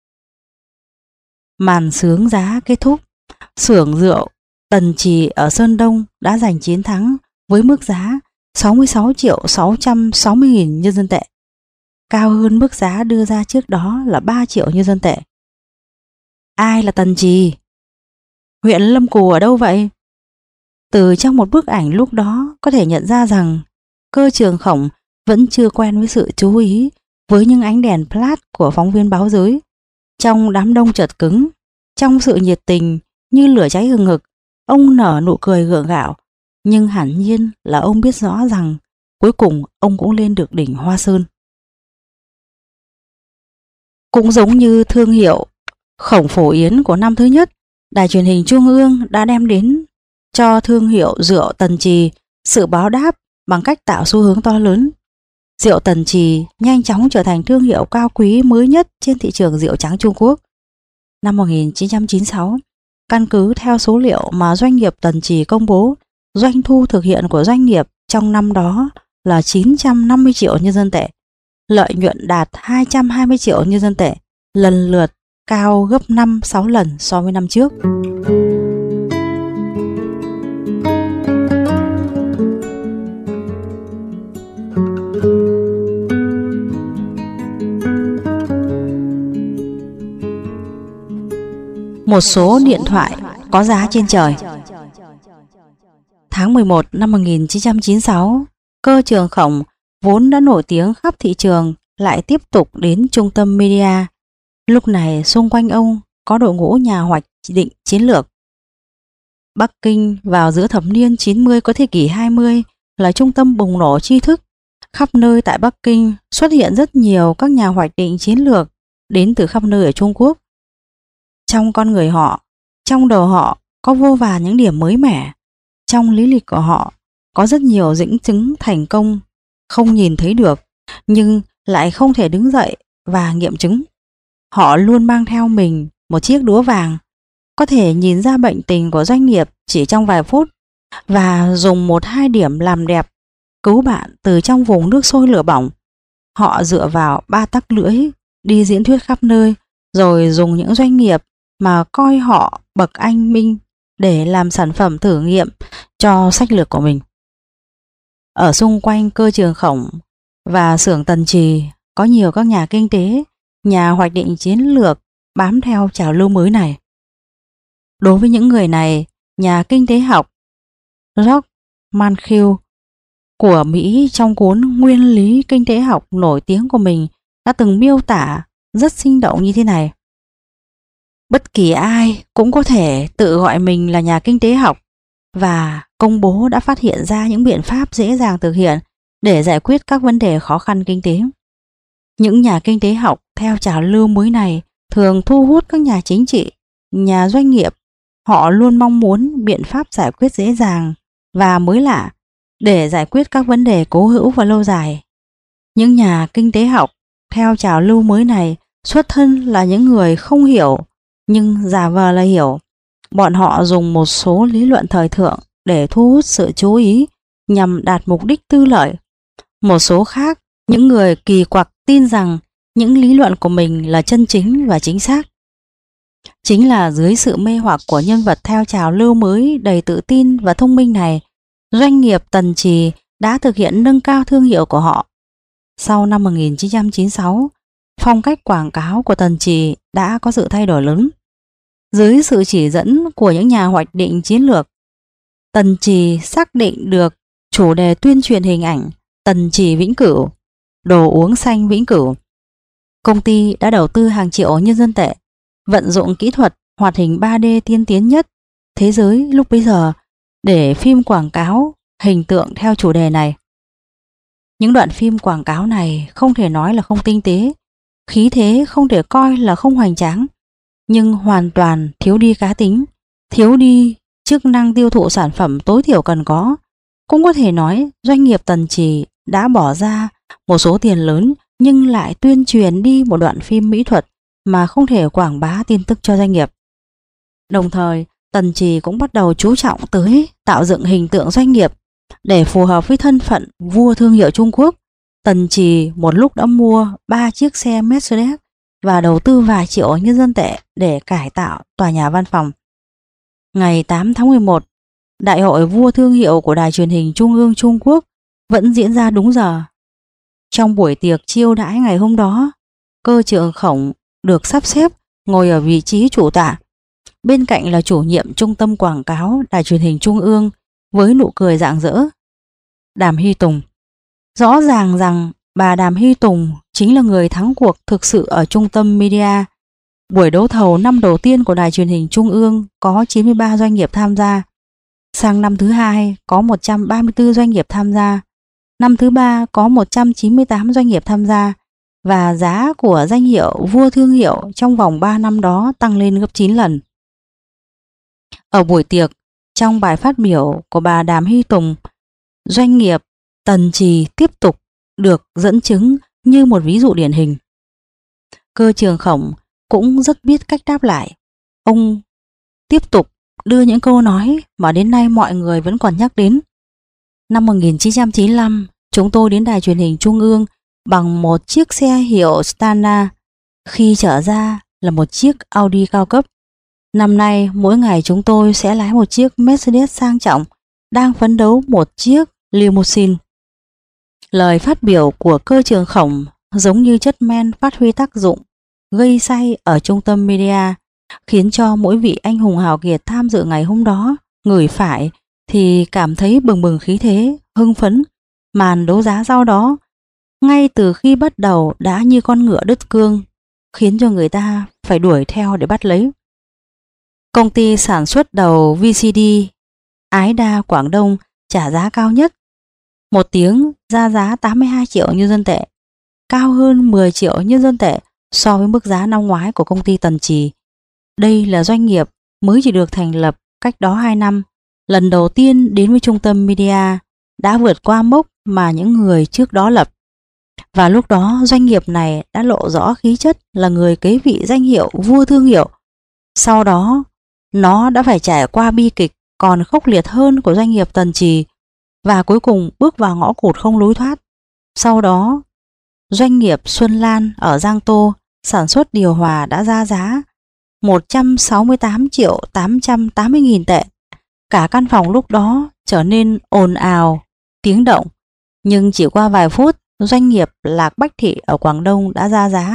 Màn xướng giá kết thúc, xưởng rượu Tần Trì ở Sơn Đông đã giành chiến thắng với mức giá 66 triệu 660 nghìn nhân dân tệ, cao hơn mức giá đưa ra trước đó là 3 triệu nhân dân tệ. Ai là Tần Trì? Huyện Lâm Cù ở đâu vậy? Từ trong một bức ảnh lúc đó có thể nhận ra rằng Cơ Trường Khổng vẫn chưa quen với sự chú ý với những ánh đèn flash của phóng viên báo giới. Trong đám đông chật cứng, trong sự nhiệt tình như lửa cháy hừng hực, ông nở nụ cười gượng gạo, nhưng hẳn nhiên là ông biết rõ rằng cuối cùng ông cũng lên được đỉnh Hoa Sơn. Cũng giống như thương hiệu Khổng Phổ Yến của năm thứ nhất, Đài Truyền hình Trung ương đã đem đến cho thương hiệu rượu Tần Trì sự báo đáp bằng cách tạo xu hướng to lớn. Rượu Tần Trì nhanh chóng trở thành thương hiệu cao quý mới nhất trên thị trường rượu trắng Trung Quốc. Năm 1996, căn cứ theo số liệu mà doanh nghiệp Tần Trì công bố, doanh thu thực hiện của doanh nghiệp trong năm đó là 950 triệu nhân dân tệ, lợi nhuận đạt 220 triệu nhân dân tệ, lần lượt cao gấp 5-6 lần so với năm trước. Một số điện thoại có giá trên trời. Tháng 11 năm 1996, Cơ Trường Khổng vốn đã nổi tiếng khắp thị trường lại tiếp tục đến trung tâm media. Lúc này xung quanh ông có đội ngũ nhà hoạch định chiến lược. Bắc Kinh vào giữa thập niên 90 của thế kỷ 20 là trung tâm bùng nổ tri thức. Khắp nơi tại Bắc Kinh xuất hiện rất nhiều các nhà hoạch định chiến lược đến từ khắp nơi ở Trung Quốc. Trong con người họ, trong đầu họ có vô vàn những điểm mới mẻ. Trong lý lịch của họ có rất nhiều dĩnh chứng thành công không nhìn thấy được, nhưng lại không thể đứng dậy và nghiệm chứng. Họ luôn mang theo mình một chiếc đũa vàng, có thể nhìn ra bệnh tình của doanh nghiệp chỉ trong vài phút và dùng 1-2 điểm làm đẹp cứu bạn từ trong vùng nước sôi lửa bỏng. Họ dựa vào 3 tắc lưỡi đi diễn thuyết khắp nơi, rồi dùng những doanh nghiệp mà coi họ bậc anh minh để làm sản phẩm thử nghiệm cho sách lược của mình. Ở xung quanh Cơ Trường Khổng và xưởng Tần Trì có nhiều các nhà kinh tế, nhà hoạch định chiến lược bám theo trào lưu mới này. Đối với những người này, nhà kinh tế học George Mankiw của Mỹ trong cuốn Nguyên lý kinh tế học nổi tiếng của mình đã từng miêu tả rất sinh động như thế này. Bất kỳ ai cũng có thể tự gọi mình là nhà kinh tế học và công bố đã phát hiện ra những biện pháp dễ dàng thực hiện để giải quyết các vấn đề khó khăn kinh tế. Những nhà kinh tế học theo trào lưu mới này thường thu hút các nhà chính trị, nhà doanh nghiệp. Họ luôn mong muốn biện pháp giải quyết dễ dàng và mới lạ để giải quyết các vấn đề cố hữu và lâu dài. Những nhà kinh tế học theo trào lưu mới này xuất thân là những người không hiểu nhưng giả vờ là hiểu. Bọn họ dùng một số lý luận thời thượng để thu hút sự chú ý nhằm đạt mục đích tư lợi. Một số khác, những người kỳ quặc tin rằng những lý luận của mình là chân chính và chính xác. Chính là dưới sự mê hoặc của nhân vật theo trào lưu mới đầy tự tin và thông minh này, doanh nghiệp Tần Trì đã thực hiện nâng cao thương hiệu của họ. Sau năm 1996, phong cách quảng cáo của Tần Trì đã có sự thay đổi lớn. Dưới sự chỉ dẫn của những nhà hoạch định chiến lược, Tần Trì xác định được chủ đề tuyên truyền hình ảnh Tần Trì vĩnh cửu, đồ uống xanh vĩnh cửu. Công ty đã đầu tư hàng triệu nhân dân tệ, vận dụng kỹ thuật hoạt hình 3D tiên tiến nhất thế giới lúc bấy giờ để phim quảng cáo hình tượng theo chủ đề này. Những đoạn phim quảng cáo này không thể nói là không tinh tế, khí thế không thể coi là không hoành tráng, nhưng hoàn toàn thiếu đi cá tính, thiếu đi chức năng tiêu thụ sản phẩm tối thiểu cần có. Cũng có thể nói doanh nghiệp Tần Trì đã bỏ ra một số tiền lớn nhưng lại tuyên truyền đi một đoạn phim mỹ thuật mà không thể quảng bá tin tức cho doanh nghiệp. Đồng thời, Tần Trì cũng bắt đầu chú trọng tới tạo dựng hình tượng doanh nghiệp để phù hợp với thân phận vua thương hiệu Trung Quốc. Tần Trì một lúc đã mua 3 chiếc xe Mercedes và đầu tư vài triệu nhân dân tệ để cải tạo tòa nhà văn phòng. Ngày 8 tháng 11, Đại hội vua thương hiệu của Đài Truyền hình Trung ương Trung Quốc vẫn diễn ra đúng giờ. Trong buổi tiệc chiêu đãi ngày hôm đó, Cơ Trường Khổng được sắp xếp ngồi ở vị trí chủ tọa. Bên cạnh là chủ nhiệm trung tâm quảng cáo Đài Truyền hình Trung ương với nụ cười rạng rỡ. Đàm Hy Tùng. Rõ ràng rằng bà Đàm Hy Tùng chính là người thắng cuộc thực sự ở Trung tâm Media. Buổi đấu thầu năm đầu tiên của Đài Truyền hình Trung ương có 93 doanh nghiệp tham gia. Sang năm thứ hai có 134 doanh nghiệp tham gia. Năm thứ ba có 198 doanh nghiệp tham gia. Và giá của danh hiệu vua thương hiệu trong vòng 3 năm đó tăng lên gấp 9 lần. Ở buổi tiệc, trong bài phát biểu của bà Đàm Hy Tùng, doanh nghiệp Tần Trì tiếp tục được dẫn chứng như một ví dụ điển hình. Cơ Trường Khổng cũng rất biết cách đáp lại. Ông tiếp tục đưa những câu nói mà đến nay mọi người vẫn còn nhắc đến. Năm 1995, chúng tôi đến Đài Truyền hình Trung ương bằng một chiếc xe hiệu Stana, khi trở ra là một chiếc Audi cao cấp. Năm nay, mỗi ngày chúng tôi sẽ lái một chiếc Mercedes sang trọng, đang phấn đấu một chiếc limousine. Lời phát biểu của Cơ Trường Khổng giống như chất men phát huy tác dụng gây say ở Trung tâm Media, khiến cho mỗi vị anh hùng hào kiệt tham dự ngày hôm đó ngửi phải thì cảm thấy bừng bừng khí thế, hưng phấn. Màn đấu giá sau đó, ngay từ khi bắt đầu đã như con ngựa đứt cương, khiến cho người ta phải đuổi theo để bắt lấy. Công ty sản xuất đầu VCD Ái Đa Quảng Đông trả giá cao nhất. Một tiếng ra giá 82 triệu nhân dân tệ, cao hơn 10 triệu nhân dân tệ so với mức giá năm ngoái của công ty Tần Trì. Đây là doanh nghiệp mới chỉ được thành lập cách đó 2 năm, lần đầu tiên đến với Trung tâm Media, đã vượt qua mốc mà những người trước đó lập. Và lúc đó doanh nghiệp này đã lộ rõ khí chất là người kế vị danh hiệu vua thương hiệu. Sau đó, nó đã phải trải qua bi kịch còn khốc liệt hơn của doanh nghiệp Tần Trì và cuối cùng bước vào ngõ cụt không lối thoát. Sau đó, doanh nghiệp Xuân Lan ở Giang Tô sản xuất điều hòa đã ra giá 168 triệu 880 nghìn tệ. Cả căn phòng lúc đó trở nên ồn ào, tiếng động. Nhưng chỉ qua vài phút, doanh nghiệp Lạc Bách Thị ở Quảng Đông đã ra giá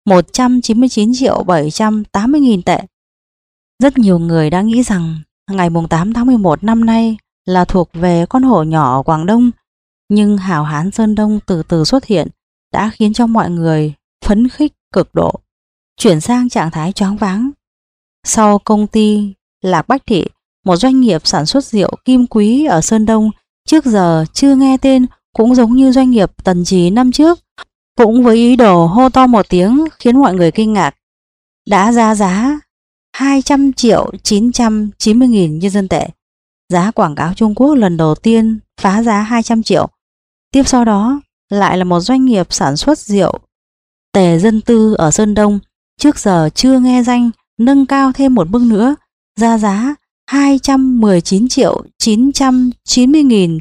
199 triệu 780 nghìn tệ. Rất nhiều người đã nghĩ rằng ngày 8 tháng 11 năm nay là thuộc về con hổ nhỏ ở Quảng Đông, nhưng hào hán Sơn Đông từ từ xuất hiện đã khiến cho mọi người phấn khích cực độ, chuyển sang trạng thái choáng váng. Sau công ty Lạc Bách Thị, một doanh nghiệp sản xuất rượu Kim Quý ở Sơn Đông trước giờ chưa nghe tên, cũng giống như doanh nghiệp Tần Trì năm trước, cũng với ý đồ hô to một tiếng khiến mọi người kinh ngạc, đã ra giá 200 triệu 990 nghìn nhân dân tệ. Giá quảng cáo Trung Quốc lần đầu tiên phá giá 200 triệu. Tiếp sau đó lại là một doanh nghiệp sản xuất rượu Tề Dân Tư ở Sơn Đông, trước giờ chưa nghe danh, nâng cao thêm một bước nữa, ra giá 219 triệu 990 nghìn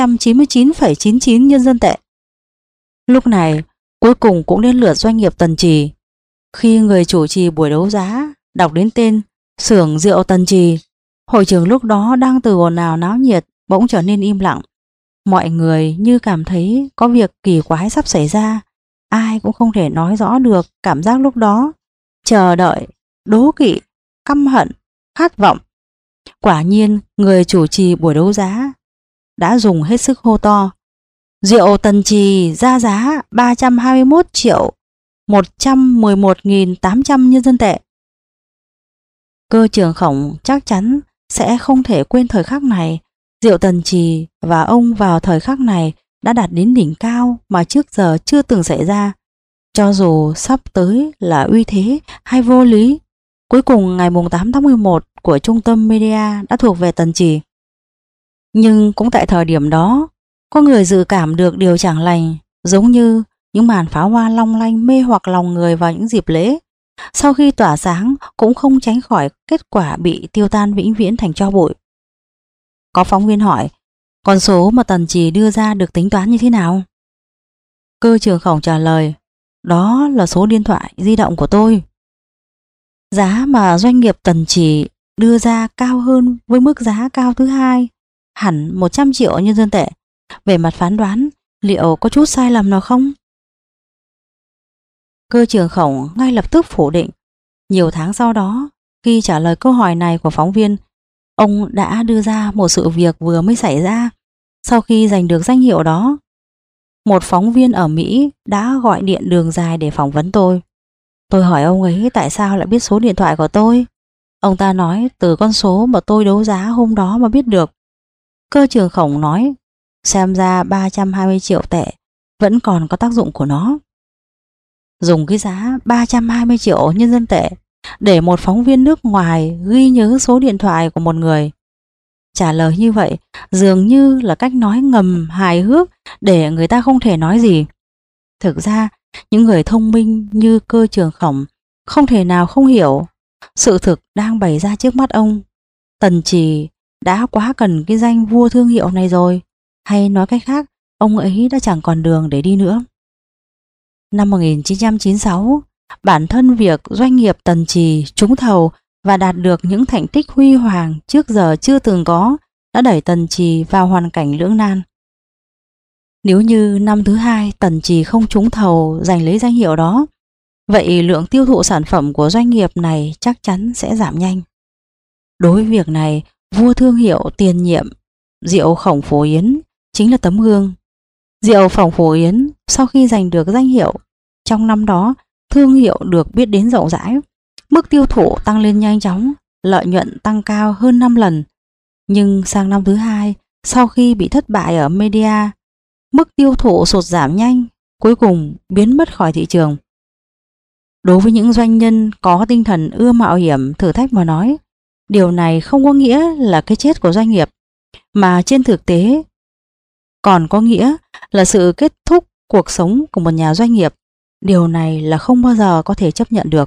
999,99 nhân dân tệ. Lúc này, cuối cùng cũng đến lượt doanh nghiệp Tần Trì. Khi người chủ trì buổi đấu giá đọc đến tên xưởng rượu Tần Trì, hội trường lúc đó đang từ ồn ào náo nhiệt bỗng trở nên im lặng. Mọi người như cảm thấy có việc kỳ quái sắp xảy ra, ai cũng không thể nói rõ được cảm giác lúc đó: chờ đợi, đố kỵ, căm hận, khát vọng. Quả nhiên, người chủ trì buổi đấu giá đã dùng hết sức hô to: rượu Tần Trì ra giá 321 triệu 111.800 nhân dân tệ. Cơ Trường Khổng chắc chắn sẽ không thể quên thời khắc này. Rượu Tần Trì và ông vào thời khắc này đã đạt đến đỉnh cao mà trước giờ chưa từng xảy ra. Cho dù sắp tới là uy thế hay vô lý, cuối cùng ngày 8 tháng 11 của Trung tâm Media đã thuộc về Tần Trì. Nhưng cũng tại thời điểm đó, có người dự cảm được điều chẳng lành, giống như những màn pháo hoa long lanh mê hoặc lòng người vào những dịp lễ. Sau khi tỏa sáng cũng không tránh khỏi kết quả bị tiêu tan vĩnh viễn thành tro bụi. Có phóng viên hỏi, con số mà Tần Trì đưa ra được tính toán như thế nào? Cơ Trường Khổng trả lời, đó là số điện thoại di động của tôi. Giá mà doanh nghiệp Tần Trì đưa ra cao hơn với mức giá cao thứ hai, hẳn 100 triệu nhân dân tệ. Về mặt phán đoán, liệu có chút sai lầm nào không? Cơ Trường Khổng ngay lập tức phủ định. Nhiều tháng sau đó, khi trả lời câu hỏi này của phóng viên, ông đã đưa ra một sự việc vừa mới xảy ra sau khi giành được danh hiệu đó. một phóng viên ở Mỹ đã gọi điện đường dài để phỏng vấn tôi. Tôi hỏi ông ấy tại sao lại biết số điện thoại của tôi. Ông ta nói từ con số mà tôi đấu giá hôm đó mà biết được. Cơ trưởng khổng nói, xem ra 320 triệu tệ vẫn còn có tác dụng của nó. Dùng cái giá 320 triệu nhân dân tệ để một phóng viên nước ngoài ghi nhớ số điện thoại của một người. Trả lời như vậy dường như là cách nói ngầm hài hước để người ta không thể nói gì. Thực ra, những người thông minh như cơ trưởng khổng không thể nào không hiểu sự thực đang bày ra trước mắt ông. Tần Trì đã quá cần cái danh vua thương hiệu này rồi, hay nói cách khác, ông ấy đã chẳng còn đường để đi nữa. Năm 1996, bản thân việc doanh nghiệp Tần Trì trúng thầu và đạt được những thành tích huy hoàng trước giờ chưa từng có đã đẩy Tần Trì vào hoàn cảnh lưỡng nan. Nếu như năm thứ hai Tần Trì không trúng thầu giành lấy danh hiệu đó, vậy lượng tiêu thụ sản phẩm của doanh nghiệp này chắc chắn sẽ giảm nhanh. Đối với việc này, vua thương hiệu tiền nhiệm rượu Khổng Phổ Yến chính là tấm gương. Rượu Khổng Phổ Yến sau khi giành được danh hiệu, trong năm đó thương hiệu được biết đến rộng rãi, mức tiêu thụ tăng lên nhanh chóng, lợi nhuận tăng cao hơn 5 lần. Nhưng sang năm thứ hai, sau khi bị thất bại ở media, mức tiêu thụ sụt giảm nhanh, cuối cùng biến mất khỏi thị trường. Đối với những doanh nhân có tinh thần ưa mạo hiểm thử thách mà nói, điều này không có nghĩa là cái chết của doanh nghiệp, mà trên thực tế còn có nghĩa là sự kết thúc cuộc sống của một nhà doanh nghiệp. Điều này là không bao giờ có thể chấp nhận được.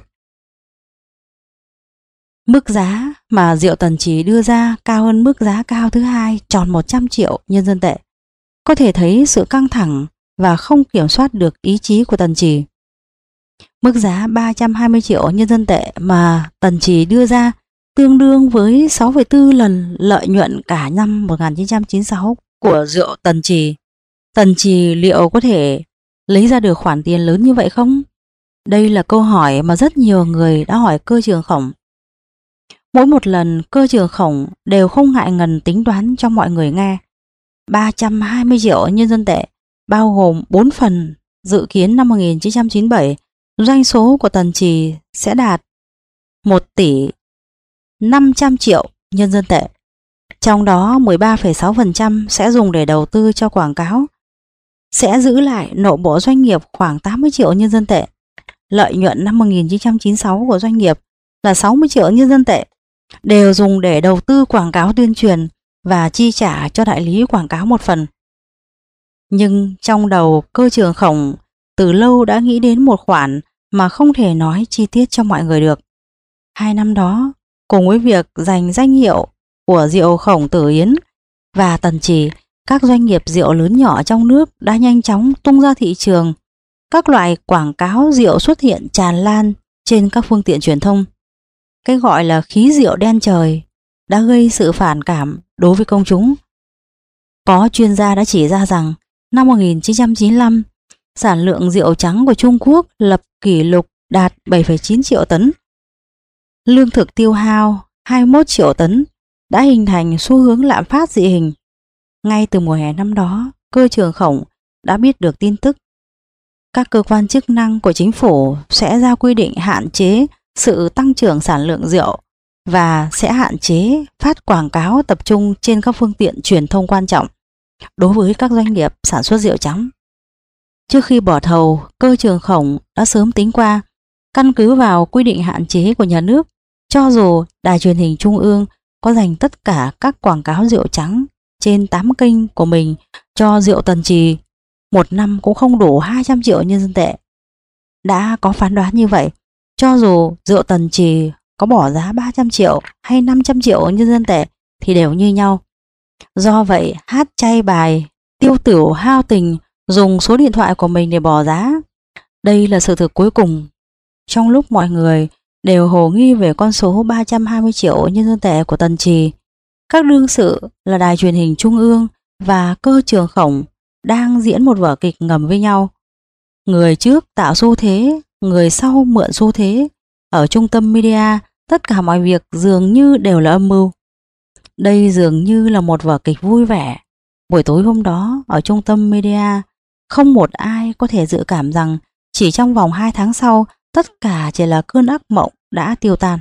Mức giá mà rượu Tần Trì đưa ra cao hơn mức giá cao thứ hai tròn 100 triệu nhân dân tệ. Có thể thấy sự căng thẳng và không kiểm soát được ý chí của Tần Trì. Mức giá 320 triệu nhân dân tệ mà Tần Trì đưa ra tương đương với 6,4 lần lợi nhuận cả năm 1996 của rượu Tần Trì. Tần Trì liệu có thể lấy ra được khoản tiền lớn như vậy không? Đây là câu hỏi mà rất nhiều người đã hỏi cơ trưởng khổng. Mỗi một lần cơ trưởng khổng đều không ngại ngần tính toán cho mọi người nghe. 320 triệu nhân dân tệ bao gồm 4 phần, dự kiến năm 1997 doanh số của Tần Trì sẽ đạt 1 tỷ 500 triệu nhân dân tệ. Trong đó 13,6% sẽ dùng để đầu tư cho quảng cáo, sẽ giữ lại nội bộ doanh nghiệp khoảng 80 triệu nhân dân tệ. Lợi nhuận năm 1996 của doanh nghiệp là 60 triệu nhân dân tệ, đều dùng để đầu tư quảng cáo tuyên truyền và chi trả cho đại lý quảng cáo một phần. Nhưng trong đầu cơ trưởng khổng từ lâu đã nghĩ đến một khoản mà không thể nói chi tiết cho mọi người được. 2 năm đó, cùng với việc giành danh hiệu của rượu Khổng Tử Yến và Tần Trì, các doanh nghiệp rượu lớn nhỏ trong nước đã nhanh chóng tung ra thị trường. Các loại quảng cáo rượu xuất hiện tràn lan trên các phương tiện truyền thông. Cái gọi là khí rượu đen trời đã gây sự phản cảm đối với công chúng. Có chuyên gia đã chỉ ra rằng năm 1995, sản lượng rượu trắng của Trung Quốc lập kỷ lục đạt 7,9 triệu tấn. Lương thực tiêu hao 21 triệu tấn đã hình thành xu hướng lạm phát dị hình. Ngay từ mùa hè năm đó, cơ trưởng khổng đã biết được tin tức. Các cơ quan chức năng của chính phủ sẽ ra quy định hạn chế sự tăng trưởng sản lượng rượu và sẽ hạn chế phát quảng cáo tập trung trên các phương tiện truyền thông quan trọng đối với các doanh nghiệp sản xuất rượu trắng. Trước khi bỏ thầu, cơ trưởng khổng đã sớm tính qua, căn cứ vào quy định hạn chế của nhà nước, cho dù đài truyền hình trung ương có dành tất cả các quảng cáo rượu trắng trên 8 kênh của mình cho rượu Tần Trì, một năm cũng không đủ 200 triệu nhân dân tệ. Đã có phán đoán như vậy, cho dù rượu Tần Trì có bỏ giá 300 triệu hay 500 triệu nhân dân tệ thì đều như nhau. Do vậy, hát chay bài tiêu tửu hao tình dùng số điện thoại của mình để bỏ giá. Đây là sự thực cuối cùng. Trong lúc mọi người đều hồ nghi về con số 320 triệu nhân dân tệ của Tần Trì, các đương sự là đài truyền hình trung ương và cơ trưởng khổng đang diễn một vở kịch ngầm với nhau. Người trước tạo xu thế, người sau mượn xu thế. Ở trung tâm media, tất cả mọi việc dường như đều là âm mưu. Đây dường như là một vở kịch vui vẻ. Buổi tối hôm đó, ở trung tâm media, Không một ai có thể dự cảm rằng chỉ trong vòng 2 tháng sau, tất cả chỉ là cơn ác mộng đã tiêu tan.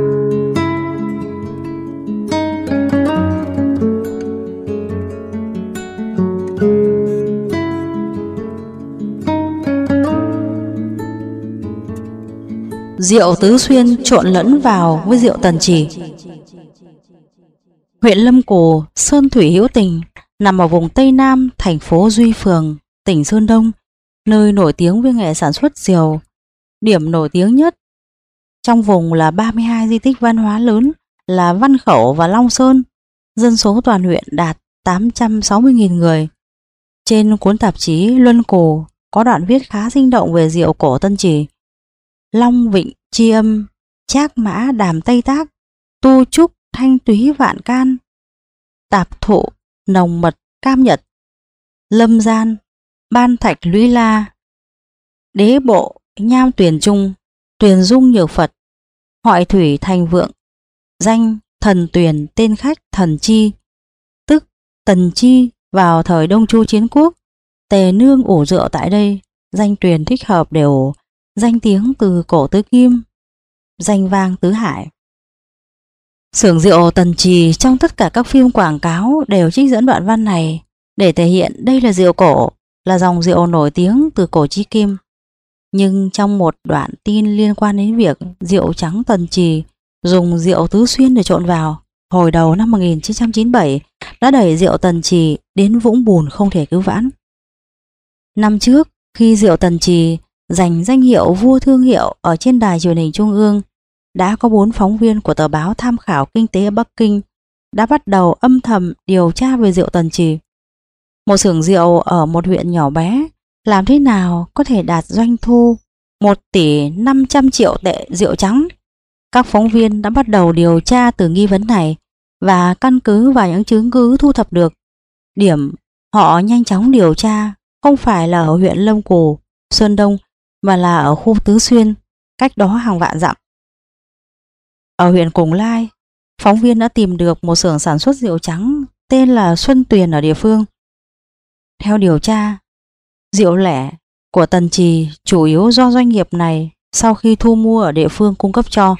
Rượu Tứ Xuyên trộn lẫn vào với rượu Tần Trì. Huyện Lâm Cù, sơn thủy hữu tình, nằm ở vùng Tây Nam thành phố Duy Phường, tỉnh Sơn Đông, nơi nổi tiếng với nghề sản xuất rượu. Điểm nổi tiếng nhất trong vùng là 32 di tích văn hóa lớn là Văn Khẩu và Long Sơn. Dân số toàn huyện đạt 860.000 người. Trên cuốn tạp chí Luân Cù có đoạn viết khá sinh động về rượu cổ Tân Trì. Long Vịnh Tri Âm, Trác Mã Đàm Tây Tác, Tu Trúc Thanh Túy Vạn Can, Tạp Thụ Nồng Mật Cam Nhật, Lâm Gian Ban Thạch Lũy La, Đế Bộ Nham Tuyền Trung, Tuyền Dung Nhược Phật, Hoại Thủy Thành Vượng, danh Thần Tuyền tên khách Thần Chi, tức Tần Chi vào thời Đông Chu Chiến Quốc. Tề Nương ủ rượu tại đây, danh Tuyền thích hợp đều danh tiếng từ cổ tới kim, danh vang tứ hải. Xưởng rượu Tần Trì trong tất cả các phim quảng cáo đều trích dẫn đoạn văn này để thể hiện đây là rượu cổ, là dòng rượu nổi tiếng từ cổ chí kim. Nhưng trong một đoạn tin liên quan đến việc rượu trắng Tần Trì dùng rượu Tứ Xuyên để trộn vào, hồi đầu năm 1997 đã đẩy rượu Tần Trì đến vũng bùn không thể cứu vãn. Năm trước, khi rượu Tần Trì giành danh hiệu vua thương hiệu ở trên đài truyền hình Trung ương, đã có 4 phóng viên của tờ báo Tham khảo Kinh tế ở Bắc Kinh đã bắt đầu âm thầm điều tra về rượu Tần Trì. Một xưởng rượu ở một huyện nhỏ bé làm thế nào có thể đạt doanh thu 1 tỷ 500 triệu tệ rượu trắng? Các phóng viên đã bắt đầu điều tra từ nghi vấn này và căn cứ vào những chứng cứ thu thập được. Điểm họ nhanh chóng điều tra không phải là ở huyện Lâm Cù, Sơn Đông, mà là ở khu Tứ Xuyên, cách đó hàng vạn dặm. Ở huyện Cùng Lai, phóng viên đã tìm được một xưởng sản xuất rượu trắng tên là Xuân Tuyền ở địa phương. Theo điều tra, rượu lẻ của Tần Trì chủ yếu do doanh nghiệp này sau khi thu mua ở địa phương cung cấp cho.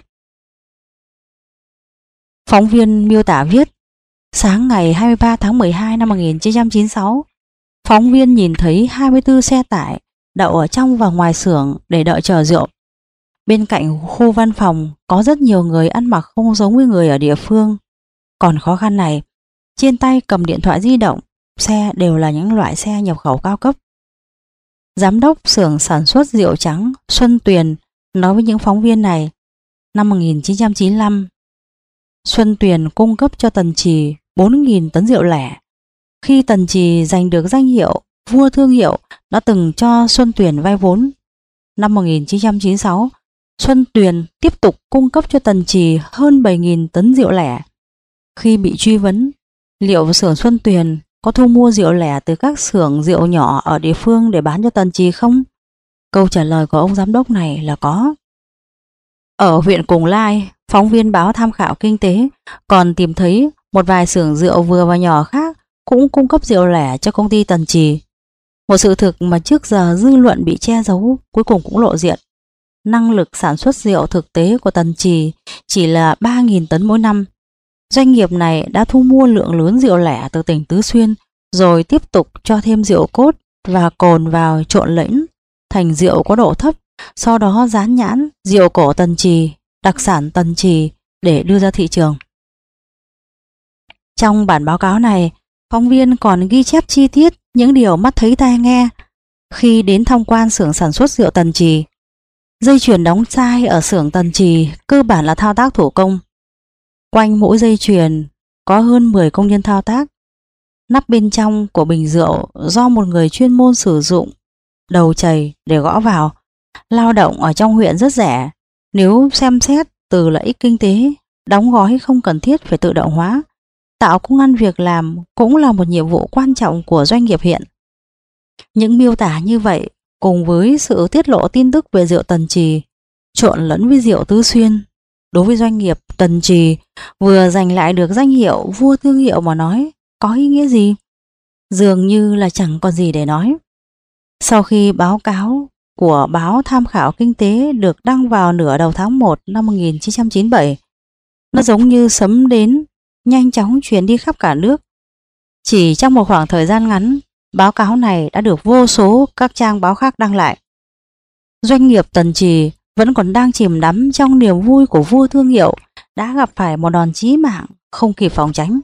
Phóng viên miêu tả viết, sáng ngày 23 tháng 12 năm 1996, phóng viên nhìn thấy 24 xe tải đậu ở trong và ngoài xưởng để đợi chờ rượu. Bên cạnh khu văn phòng có rất nhiều người ăn mặc không giống với người ở địa phương. Còn khó khăn này, trên tay cầm điện thoại di động, xe đều là những loại xe nhập khẩu cao cấp. Giám đốc xưởng sản xuất rượu trắng Xuân Tuyền nói với những phóng viên này, năm 1995, Xuân Tuyền cung cấp cho Tần Trì 4.000 tấn rượu lẻ. Khi Tần Trì giành được danh hiệu vua thương hiệu, đã từng cho Xuân Tuyền vay vốn. Năm 1996, Xuân Tuyền tiếp tục cung cấp cho Tần Trì hơn 7.000 tấn rượu lẻ. Khi bị truy vấn liệu xưởng Xuân Tuyền có thu mua rượu lẻ từ các xưởng rượu nhỏ ở địa phương để bán cho Tần Trì không? Câu trả lời của ông giám đốc này là có. Ở huyện Cùng Lai, phóng viên báo Tham khảo Kinh tế còn tìm thấy một vài xưởng rượu vừa và nhỏ khác cũng cung cấp rượu lẻ cho công ty Tần Trì. Một sự thực mà trước giờ dư luận bị che giấu cuối cùng cũng lộ diện. Năng lực sản xuất rượu thực tế của Tần Trì chỉ là 3.000 tấn mỗi năm. Doanh nghiệp này đã thu mua lượng lớn rượu lẻ từ tỉnh Tứ Xuyên, rồi tiếp tục cho thêm rượu cốt và cồn vào trộn lẫn thành rượu có độ thấp, sau đó dán nhãn rượu cổ Tần Trì, đặc sản Tần Trì để đưa ra thị trường. Trong bản báo cáo này, phóng viên còn ghi chép chi tiết những điều mắt thấy tai nghe khi đến tham quan xưởng sản xuất rượu Tần Trì. Dây chuyền đóng chai ở xưởng Tần Trì cơ bản là thao tác thủ công. Quanh mỗi dây chuyền có hơn 10 công nhân thao tác. Nắp bên trong của bình rượu do một người chuyên môn sử dụng đầu chày để gõ vào. Lao động ở trong huyện rất rẻ. Nếu xem xét từ lợi ích kinh tế, đóng gói không cần thiết phải tự động hóa. Tạo công ăn việc làm cũng là một nhiệm vụ quan trọng của doanh nghiệp hiện. Những miêu tả như vậy cùng với sự tiết lộ tin tức về rượu Tần Trì trộn lẫn với rượu Tứ Xuyên, đối với doanh nghiệp Tần Trì vừa giành lại được danh hiệu vua thương hiệu mà nói có ý nghĩa gì? Dường như là chẳng còn gì để nói. Sau khi báo cáo của báo Tham khảo Kinh tế được đăng vào nửa đầu tháng 1 năm 1997, nó giống như sấm đến, nhanh chóng truyền đi khắp cả nước. Chỉ trong một khoảng thời gian ngắn, báo cáo này đã được vô số các trang báo khác đăng lại. Doanh nghiệp Tần Trì vẫn còn đang chìm đắm trong niềm vui của vua thương hiệu đã gặp phải một đòn chí mạng không kịp phòng tránh.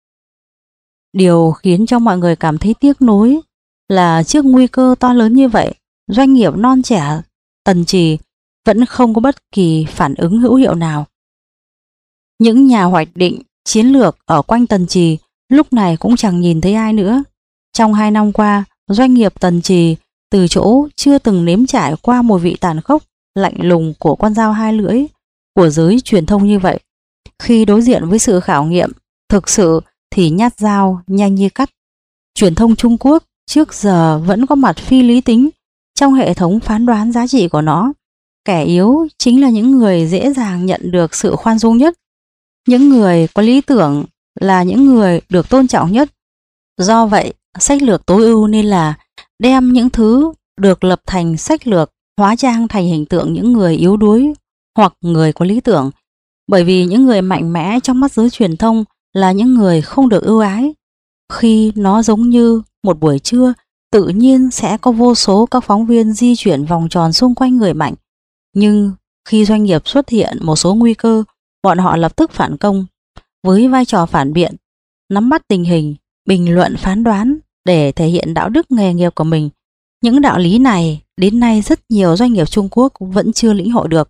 Điều khiến cho mọi người cảm thấy tiếc nuối là trước nguy cơ to lớn như vậy, doanh nghiệp non trẻ Tần Trì vẫn không có bất kỳ phản ứng hữu hiệu nào. Những nhà hoạch định chiến lược ở quanh Tần Trì lúc này cũng chẳng nhìn thấy ai nữa. Trong 2 năm qua, doanh nghiệp Tần Trì từ chỗ chưa từng nếm trải qua mùi vị tàn khốc, lạnh lùng của con dao hai lưỡi của giới truyền thông như vậy. Khi đối diện với sự khảo nghiệm thực sự thì nhát dao nhanh như cắt. Truyền thông Trung Quốc trước giờ vẫn có mặt phi lý tính trong hệ thống phán đoán giá trị của nó. Kẻ yếu chính là những người dễ dàng nhận được sự khoan dung nhất. Những người có lý tưởng là những người được tôn trọng nhất. Do vậy, sách lược tối ưu nên là đem những thứ được lập thành sách lược hóa trang thành hình tượng những người yếu đuối hoặc người có lý tưởng. Bởi vì những người mạnh mẽ trong mắt giới truyền thông là những người không được ưu ái. Khi nó giống như một buổi trưa, tự nhiên sẽ có vô số các phóng viên di chuyển vòng tròn xung quanh người mạnh. Nhưng khi doanh nghiệp xuất hiện một số nguy cơ, bọn họ lập tức phản công với vai trò phản biện, nắm bắt tình hình, bình luận phán đoán để thể hiện đạo đức nghề nghiệp của mình. Những đạo lý này đến nay rất nhiều doanh nghiệp Trung Quốc vẫn chưa lĩnh hội được.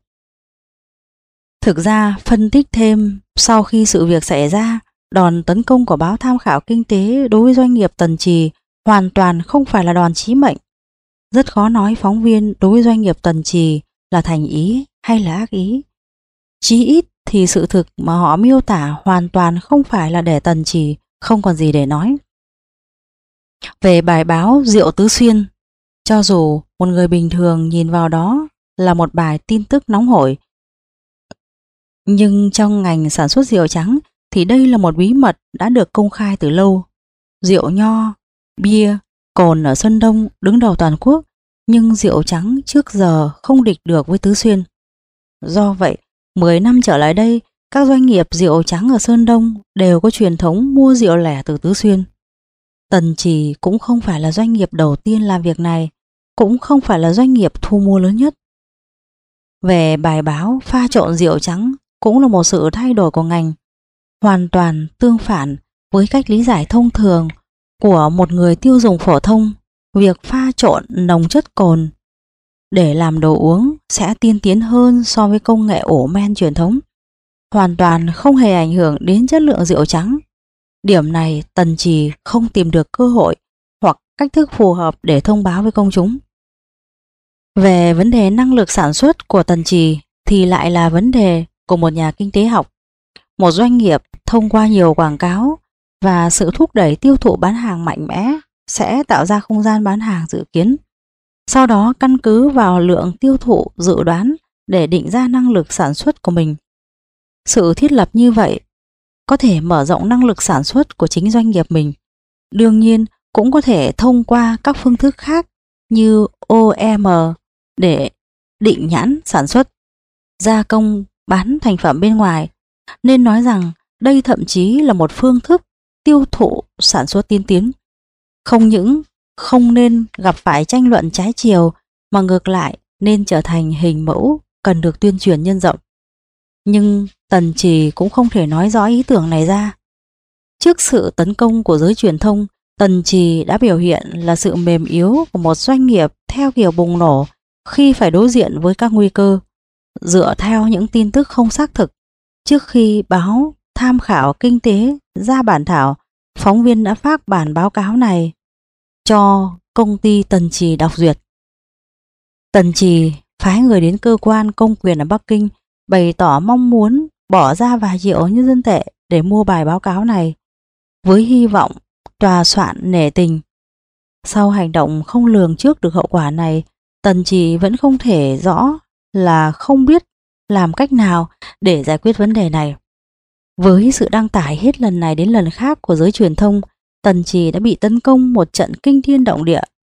Thực ra, phân tích thêm, sau khi sự việc xảy ra, đòn tấn công của báo Tham khảo Kinh tế đối với doanh nghiệp Tần Trì hoàn toàn không phải là đòn chí mệnh. Rất khó nói phóng viên đối với doanh nghiệp Tần Trì là thành ý hay là ác ý. Chí ít thì sự thực mà họ miêu tả hoàn toàn không phải là để Tần Trì không còn gì để nói. Về bài báo Rượu Tứ Xuyên, cho dù một người bình thường nhìn vào đó là một bài tin tức nóng hổi, nhưng trong ngành sản xuất rượu trắng thì đây là một bí mật đã được công khai từ lâu. Rượu nho, bia, cồn ở Sơn Đông đứng đầu toàn quốc, nhưng rượu trắng trước giờ không địch được với Tứ Xuyên. Do vậy, 10 năm trở lại đây, các doanh nghiệp rượu trắng ở Sơn Đông đều có truyền thống mua rượu lẻ từ Tứ Xuyên. Tần Trì cũng không phải là doanh nghiệp đầu tiên làm việc này, cũng không phải là doanh nghiệp thu mua lớn nhất. Về bài báo pha trộn rượu trắng cũng là một sự thay đổi của ngành, hoàn toàn tương phản với cách lý giải thông thường của một người tiêu dùng phổ thông. Việc pha trộn nồng chất cồn để làm đồ uống sẽ tiên tiến hơn so với công nghệ ủ men truyền thống, hoàn toàn không hề ảnh hưởng đến chất lượng rượu trắng. Điểm này Tần Trì không tìm được cơ hội hoặc cách thức phù hợp để thông báo với công chúng. Về vấn đề năng lực sản xuất của Tần Trì thì lại là vấn đề của một nhà kinh tế học. Một doanh nghiệp thông qua nhiều quảng cáo và sự thúc đẩy tiêu thụ bán hàng mạnh mẽ sẽ tạo ra không gian bán hàng dự kiến. Sau đó căn cứ vào lượng tiêu thụ dự đoán để định ra năng lực sản xuất của mình. Sự thiết lập như vậy có thể mở rộng năng lực sản xuất của chính doanh nghiệp mình. Đương nhiên cũng có thể thông qua các phương thức khác như OEM để định nhãn sản xuất, gia công, bán thành phẩm bên ngoài. Nên nói rằng đây thậm chí là một phương thức tiêu thụ sản xuất tiên tiến. Không những không nên gặp phải tranh luận trái chiều, mà ngược lại nên trở thành hình mẫu cần được tuyên truyền nhân rộng. Nhưng Tần Trì cũng không thể nói rõ ý tưởng này ra. Trước sự tấn công của giới truyền thông, Tần Trì đã biểu hiện là sự mềm yếu của một doanh nghiệp theo kiểu bùng nổ khi phải đối diện với các nguy cơ. Dựa theo những tin tức không xác thực, trước khi báo Tham khảo Kinh tế ra bản thảo, phóng viên đã phát bản báo cáo này cho công ty Tần Trì đọc duyệt. Tần Trì phái người đến cơ quan công quyền ở Bắc Kinh bày tỏ mong muốn bỏ ra vài triệu nhân dân tệ để mua bài báo cáo này, với hy vọng tòa soạn nể tình. Sau hành động không lường trước được hậu quả này, Tần Trì vẫn không thể rõ là không biết làm cách nào để giải quyết vấn đề này. Với sự đăng tải hết lần này đến lần khác của giới truyền thông, Tần Trì đã bị tấn công một trận kinh thiên động địa.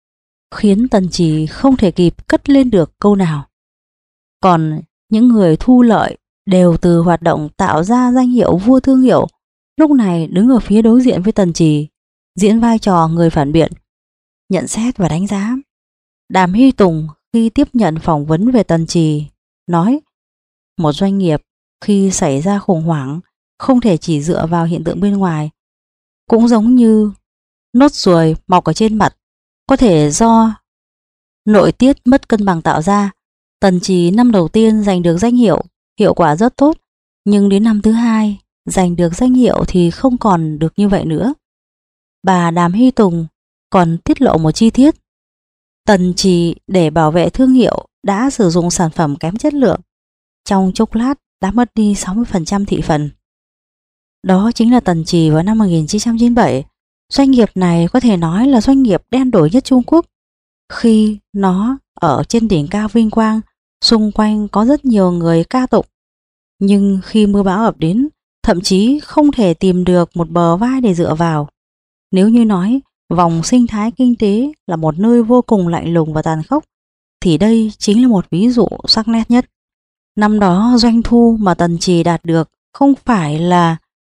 khiến Tần Trì không thể kịp cất lên được câu nào. Còn những người thu lợi đều từ hoạt động tạo ra danh hiệu vua thương hiệu, lúc này đứng ở phía đối diện với Tần Trì, diễn vai trò người phản biện, nhận xét và đánh giá. Đàm Hy Tùng khi tiếp nhận phỏng vấn về Tần Trì nói: một doanh nghiệp khi xảy ra khủng hoảng không thể chỉ dựa vào hiện tượng bên ngoài, cũng giống như nốt ruồi mọc ở trên mặt, có thể do nội tiết mất cân bằng tạo ra. Tần Trì năm đầu tiên giành được danh hiệu, hiệu quả rất tốt, nhưng đến năm thứ hai giành được danh hiệu thì không còn được như vậy nữa. Bà Đàm Hy Tùng còn tiết lộ một chi tiết: Tần Trì để bảo vệ thương hiệu đã sử dụng sản phẩm kém chất lượng, trong chốc lát đã mất đi 60% thị phần. Đó chính là Tần Trì vào năm 1997. Doanh nghiệp này có thể nói là doanh nghiệp đen đủi nhất Trung Quốc. Khi nó ở trên đỉnh cao vinh quang, xung quanh có rất nhiều người ca tụng, nhưng khi mưa bão ập đến, thậm chí không thể tìm được một bờ vai để dựa vào. Nếu như nói vòng sinh thái kinh tế là một nơi vô cùng lạnh lùng và tàn khốc, thì đây chính là một ví dụ sắc nét nhất. Năm đó doanh thu mà Tần Trì đạt được không phải là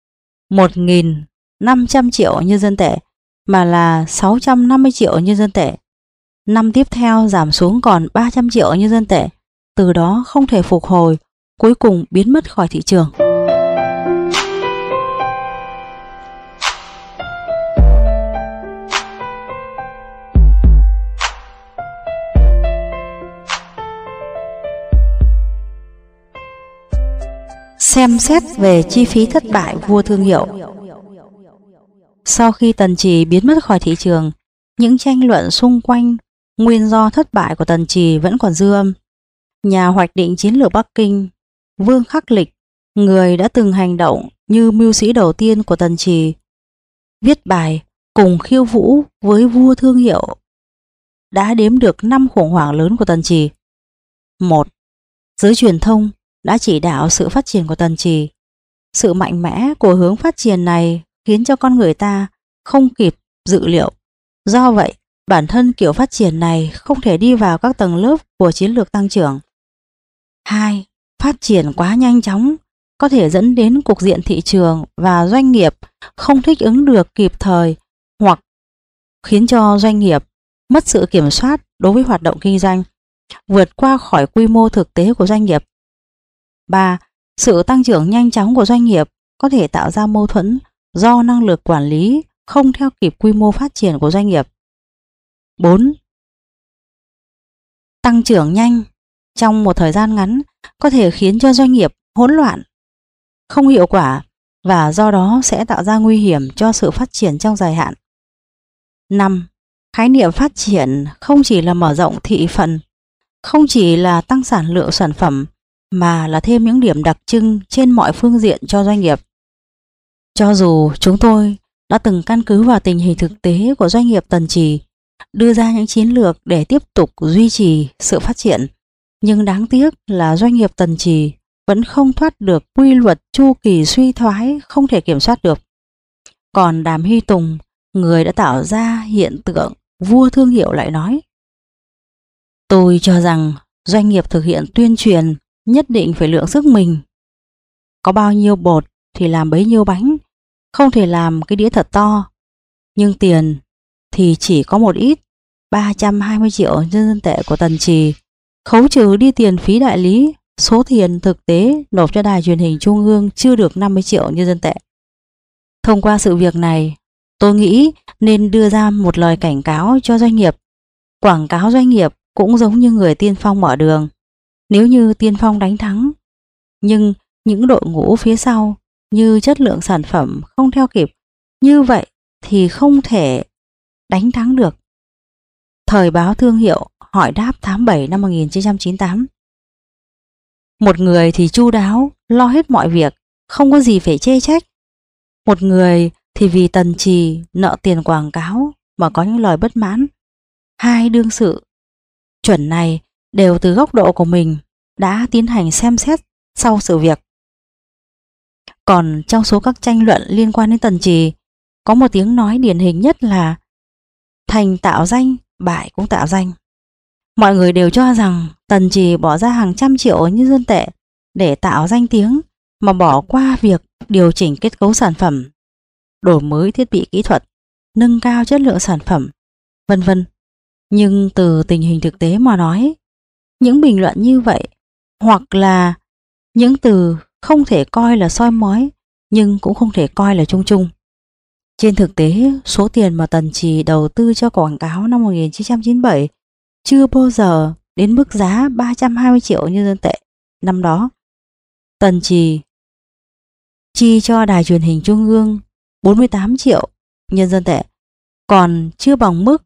1.500 triệu nhân dân tệ, mà là 650 triệu nhân dân tệ. Năm tiếp theo giảm xuống còn 300 triệu nhân dân tệ, từ đó không thể phục hồi, cuối cùng biến mất khỏi thị trường. Xem xét về chi phí thất bại vua thương hiệu. Sau khi Tần Trì biến mất khỏi thị trường, những tranh luận xung quanh nguyên do thất bại của Tần Trì vẫn còn dư âm. Nhà hoạch định chiến lược Bắc Kinh, Vương Khắc Lịch, người đã từng hành động như mưu sĩ đầu tiên của Tần Trì, viết bài cùng khiêu vũ với vua thương hiệu, đã đếm được 5 khủng hoảng lớn của Tần Trì. 1. Giới truyền thông đã chỉ đạo sự phát triển của Tần Trì. Sự mạnh mẽ của hướng phát triển này khiến cho con người ta không kịp dự liệu. Do vậy, bản thân kiểu phát triển này không thể đi vào các tầng lớp của chiến lược tăng trưởng. 2. Phát triển quá nhanh chóng có thể dẫn đến cục diện thị trường và doanh nghiệp không thích ứng được kịp thời, hoặc khiến cho doanh nghiệp mất sự kiểm soát đối với hoạt động kinh doanh, vượt qua khỏi quy mô thực tế của doanh nghiệp. 3. Sự tăng trưởng nhanh chóng của doanh nghiệp có thể tạo ra mâu thuẫn do năng lực quản lý không theo kịp quy mô phát triển của doanh nghiệp. 4. Tăng trưởng nhanh trong một thời gian ngắn có thể khiến cho doanh nghiệp hỗn loạn, không hiệu quả, và do đó sẽ tạo ra nguy hiểm cho sự phát triển trong dài hạn. 5. Khái niệm phát triển không chỉ là mở rộng thị phần, không chỉ là tăng sản lượng sản phẩm, mà là thêm những điểm đặc trưng trên mọi phương diện cho doanh nghiệp. Cho dù chúng tôi đã từng căn cứ vào tình hình thực tế của doanh nghiệp Tần Trì, đưa ra những chiến lược để tiếp tục duy trì sự phát triển, nhưng đáng tiếc là doanh nghiệp Tần Trì vẫn không thoát được quy luật chu kỳ suy thoái không thể kiểm soát được. Còn Đàm Hy Tùng, người đã tạo ra hiện tượng vua thương hiệu, lại nói: tôi cho rằng doanh nghiệp thực hiện tuyên truyền nhất định phải lượng sức mình. Có bao nhiêu bột thì làm bấy nhiêu bánh, không thể làm cái đĩa thật to. Nhưng tiền thì chỉ có một ít. 320 triệu nhân dân tệ của Tần Trì, khấu trừ đi tiền phí đại lý, số tiền thực tế nộp cho đài truyền hình trung ương chưa được 50 triệu nhân dân tệ. Thông qua sự việc này, tôi nghĩ nên đưa ra một lời cảnh cáo cho doanh nghiệp. Quảng cáo doanh nghiệp cũng giống như người tiên phong mở đường. Nếu như tiên phong đánh thắng, nhưng những đội ngũ phía sau như chất lượng sản phẩm không theo kịp, như vậy thì không thể đánh thắng được. Thời báo thương hiệu hỏi đáp tháng 7 năm 1998. Một người thì chu đáo, lo hết mọi việc, không có gì phải chê trách. Một người thì vì Tần Trì nợ tiền quảng cáo mà có những lời bất mãn. Hai đương sự chuẩn này đều từ góc độ của mình đã tiến hành xem xét sau sự việc. Còn trong số các tranh luận liên quan đến Tần Trì, có một tiếng nói điển hình nhất là: thành tạo danh bại cũng tạo danh. Mọi người đều cho rằng Tần Trì bỏ ra hàng trăm triệu nhân dân tệ để tạo danh tiếng mà bỏ qua việc điều chỉnh kết cấu sản phẩm, đổi mới thiết bị kỹ thuật, nâng cao chất lượng sản phẩm, vân vân. Nhưng từ tình hình thực tế mà nói, những bình luận như vậy hoặc là những từ không thể coi là soi mói nhưng cũng không thể coi là chung chung. Trên thực tế, số tiền mà Tần Trì đầu tư cho quảng cáo năm 1997 chưa bao giờ đến mức giá 320 triệu nhân dân tệ năm đó. Tần Trì chi cho Đài Truyền hình Trung ương 48 triệu nhân dân tệ, còn chưa bằng mức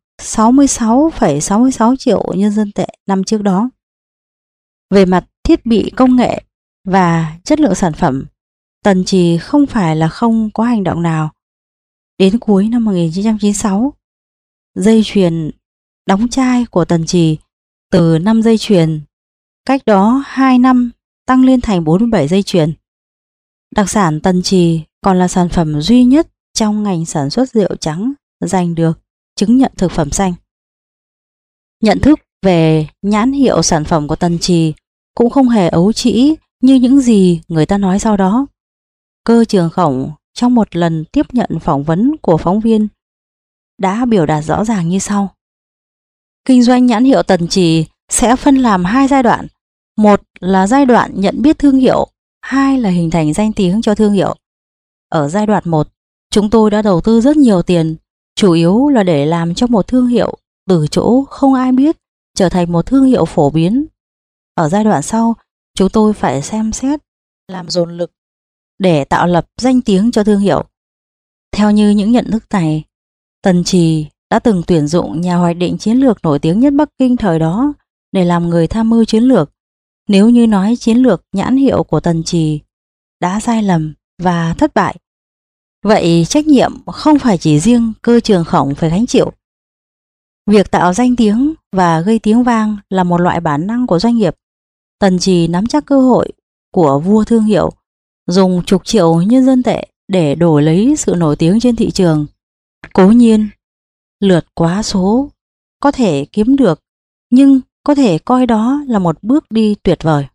66,66 triệu nhân dân tệ năm trước đó. Về mặt thiết bị công nghệ và chất lượng sản phẩm, Tần Trì không phải là không có hành động nào. Đến cuối năm 1996, dây chuyền đóng chai của Tần Trì từ 5 dây chuyền, cách đó 2 năm tăng lên thành 47 dây chuyền. Đặc sản Tần Trì còn là sản phẩm duy nhất trong ngành sản xuất rượu trắng giành được chứng nhận thực phẩm xanh. Nhận thức về nhãn hiệu sản phẩm của Tần Trì cũng không hề ấu trĩ như những gì người ta nói sau đó. Cơ Trường Khổng trong một lần tiếp nhận phỏng vấn của phóng viên đã biểu đạt rõ ràng như sau. Kinh doanh nhãn hiệu Tần Trì sẽ phân làm hai giai đoạn. Một là giai đoạn nhận biết thương hiệu, hai là hình thành danh tiếng cho thương hiệu. Ở giai đoạn 1, chúng tôi đã đầu tư rất nhiều tiền, chủ yếu là để làm cho một thương hiệu từ chỗ không ai biết trở thành một thương hiệu phổ biến. Ở giai đoạn sau, chúng tôi phải xem xét, làm dồn lực để tạo lập danh tiếng cho thương hiệu. Theo như những nhận thức này, Tần Trì đã từng tuyển dụng nhà hoạch định chiến lược nổi tiếng nhất Bắc Kinh thời đó để làm người tham mưu chiến lược. Nếu như nói chiến lược nhãn hiệu của Tần Trì đã sai lầm và thất bại, vậy trách nhiệm không phải chỉ riêng Cơ Trường Khổng phải gánh chịu. Việc tạo danh tiếng và gây tiếng vang là một loại bản năng của doanh nghiệp. Tần Trì nắm chắc cơ hội của vua thương hiệu, dùng chục triệu nhân dân tệ để đổi lấy sự nổi tiếng trên thị trường. Cố nhiên, lượt quá số có thể kiếm được, nhưng có thể coi đó là một bước đi tuyệt vời.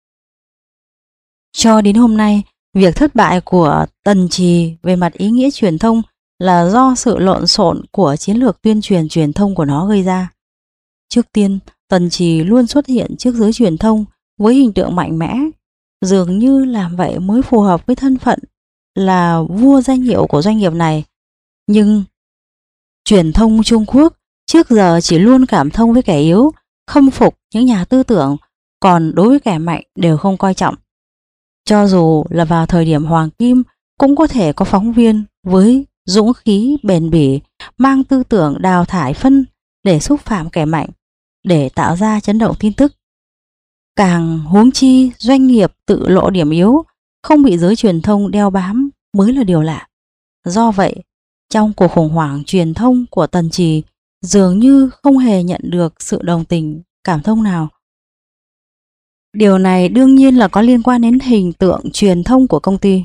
Cho đến hôm nay, việc thất bại của Tần Trì về mặt ý nghĩa truyền thông là do sự lộn xộn của chiến lược tuyên truyền truyền thông của nó gây ra. Trước tiên, Tần Trì luôn xuất hiện trước giới truyền thông với hình tượng mạnh mẽ, dường như làm vậy mới phù hợp với thân phận là vua danh hiệu của doanh nghiệp này. Nhưng truyền thông Trung Quốc trước giờ chỉ luôn cảm thông với kẻ yếu, khâm phục những nhà tư tưởng, còn đối với kẻ mạnh đều không coi trọng. Cho dù là vào thời điểm hoàng kim, cũng có thể có phóng viên với dũng khí bền bỉ mang tư tưởng đào thải phân để xúc phạm kẻ mạnh, để tạo ra chấn động tin tức. Càng huống chi doanh nghiệp tự lộ điểm yếu, không bị giới truyền thông đeo bám mới là điều lạ. Do vậy, trong cuộc khủng hoảng truyền thông của Tần Trì dường như không hề nhận được sự đồng tình, cảm thông nào. Điều này đương nhiên là có liên quan đến hình tượng truyền thông của công ty.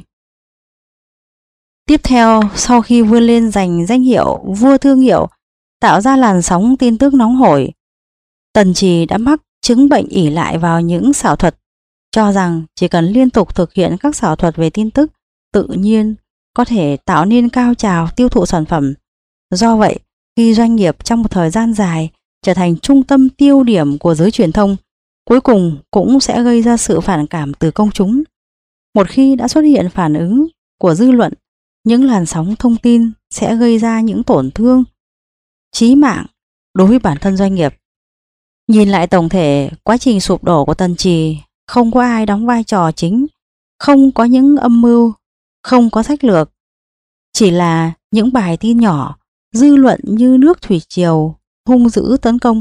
Tiếp theo, sau khi vươn lên giành danh hiệu vua thương hiệu, tạo ra làn sóng tin tức nóng hổi, Tần Trì đã mắc chứng bệnh ỷ lại vào những xảo thuật, cho rằng chỉ cần liên tục thực hiện các xảo thuật về tin tức, tự nhiên có thể tạo nên cao trào tiêu thụ sản phẩm. Do vậy, khi doanh nghiệp trong một thời gian dài trở thành trung tâm tiêu điểm của giới truyền thông, cuối cùng cũng sẽ gây ra sự phản cảm từ công chúng. Một khi đã xuất hiện phản ứng của dư luận, những làn sóng thông tin sẽ gây ra những tổn thương chí mạng đối với bản thân doanh nghiệp. Nhìn lại tổng thể quá trình sụp đổ của Tần Trì, không có ai đóng vai trò chính, không có những âm mưu, không có sách lược, chỉ là những bài tin nhỏ, dư luận như nước thủy triều hung dữ tấn công.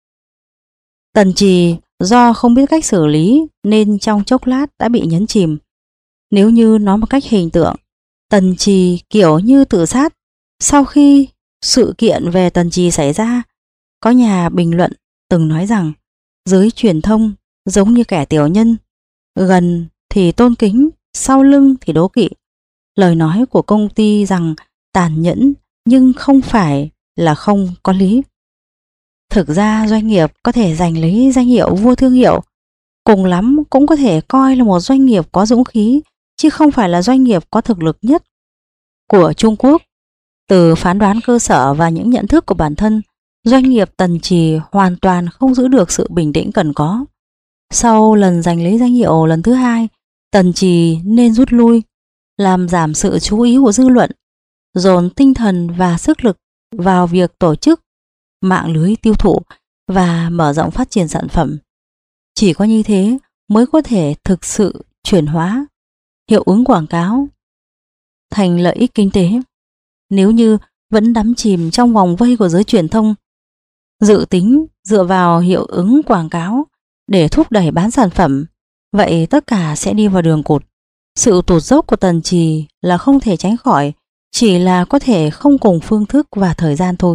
Tần Trì do không biết cách xử lý nên trong chốc lát đã bị nhấn chìm. Nếu như nói một cách hình tượng, Tần Trì kiểu như tự sát. Sau khi sự kiện về Tần Trì xảy ra, có nhà bình luận từng nói rằng giới truyền thông giống như kẻ tiểu nhân, gần thì tôn kính, sau lưng thì đố kỵ. Lời nói của công ty rằng tàn nhẫn nhưng không phải là không có lý. Thực ra doanh nghiệp có thể giành lấy danh hiệu vua thương hiệu, cùng lắm cũng có thể coi là một doanh nghiệp có dũng khí, chứ không phải là doanh nghiệp có thực lực nhất của Trung Quốc. Từ phán đoán cơ sở và những nhận thức của bản thân, doanh nghiệp Tần Trì hoàn toàn không giữ được sự bình tĩnh cần có. Sau lần giành lấy danh hiệu lần thứ hai, Tần Trì nên rút lui, làm giảm sự chú ý của dư luận, dồn tinh thần và sức lực vào việc tổ chức mạng lưới tiêu thụ và mở rộng phát triển sản phẩm. Chỉ có như thế mới có thể thực sự chuyển hóa hiệu ứng quảng cáo thành lợi ích kinh tế. Nếu như vẫn đắm chìm trong vòng vây của giới truyền thông, dự tính dựa vào hiệu ứng quảng cáo để thúc đẩy bán sản phẩm, vậy tất cả sẽ đi vào đường cụt. Sự tụt dốc của Tần Trì là không thể tránh khỏi, chỉ là có thể không cùng phương thức và thời gian thôi.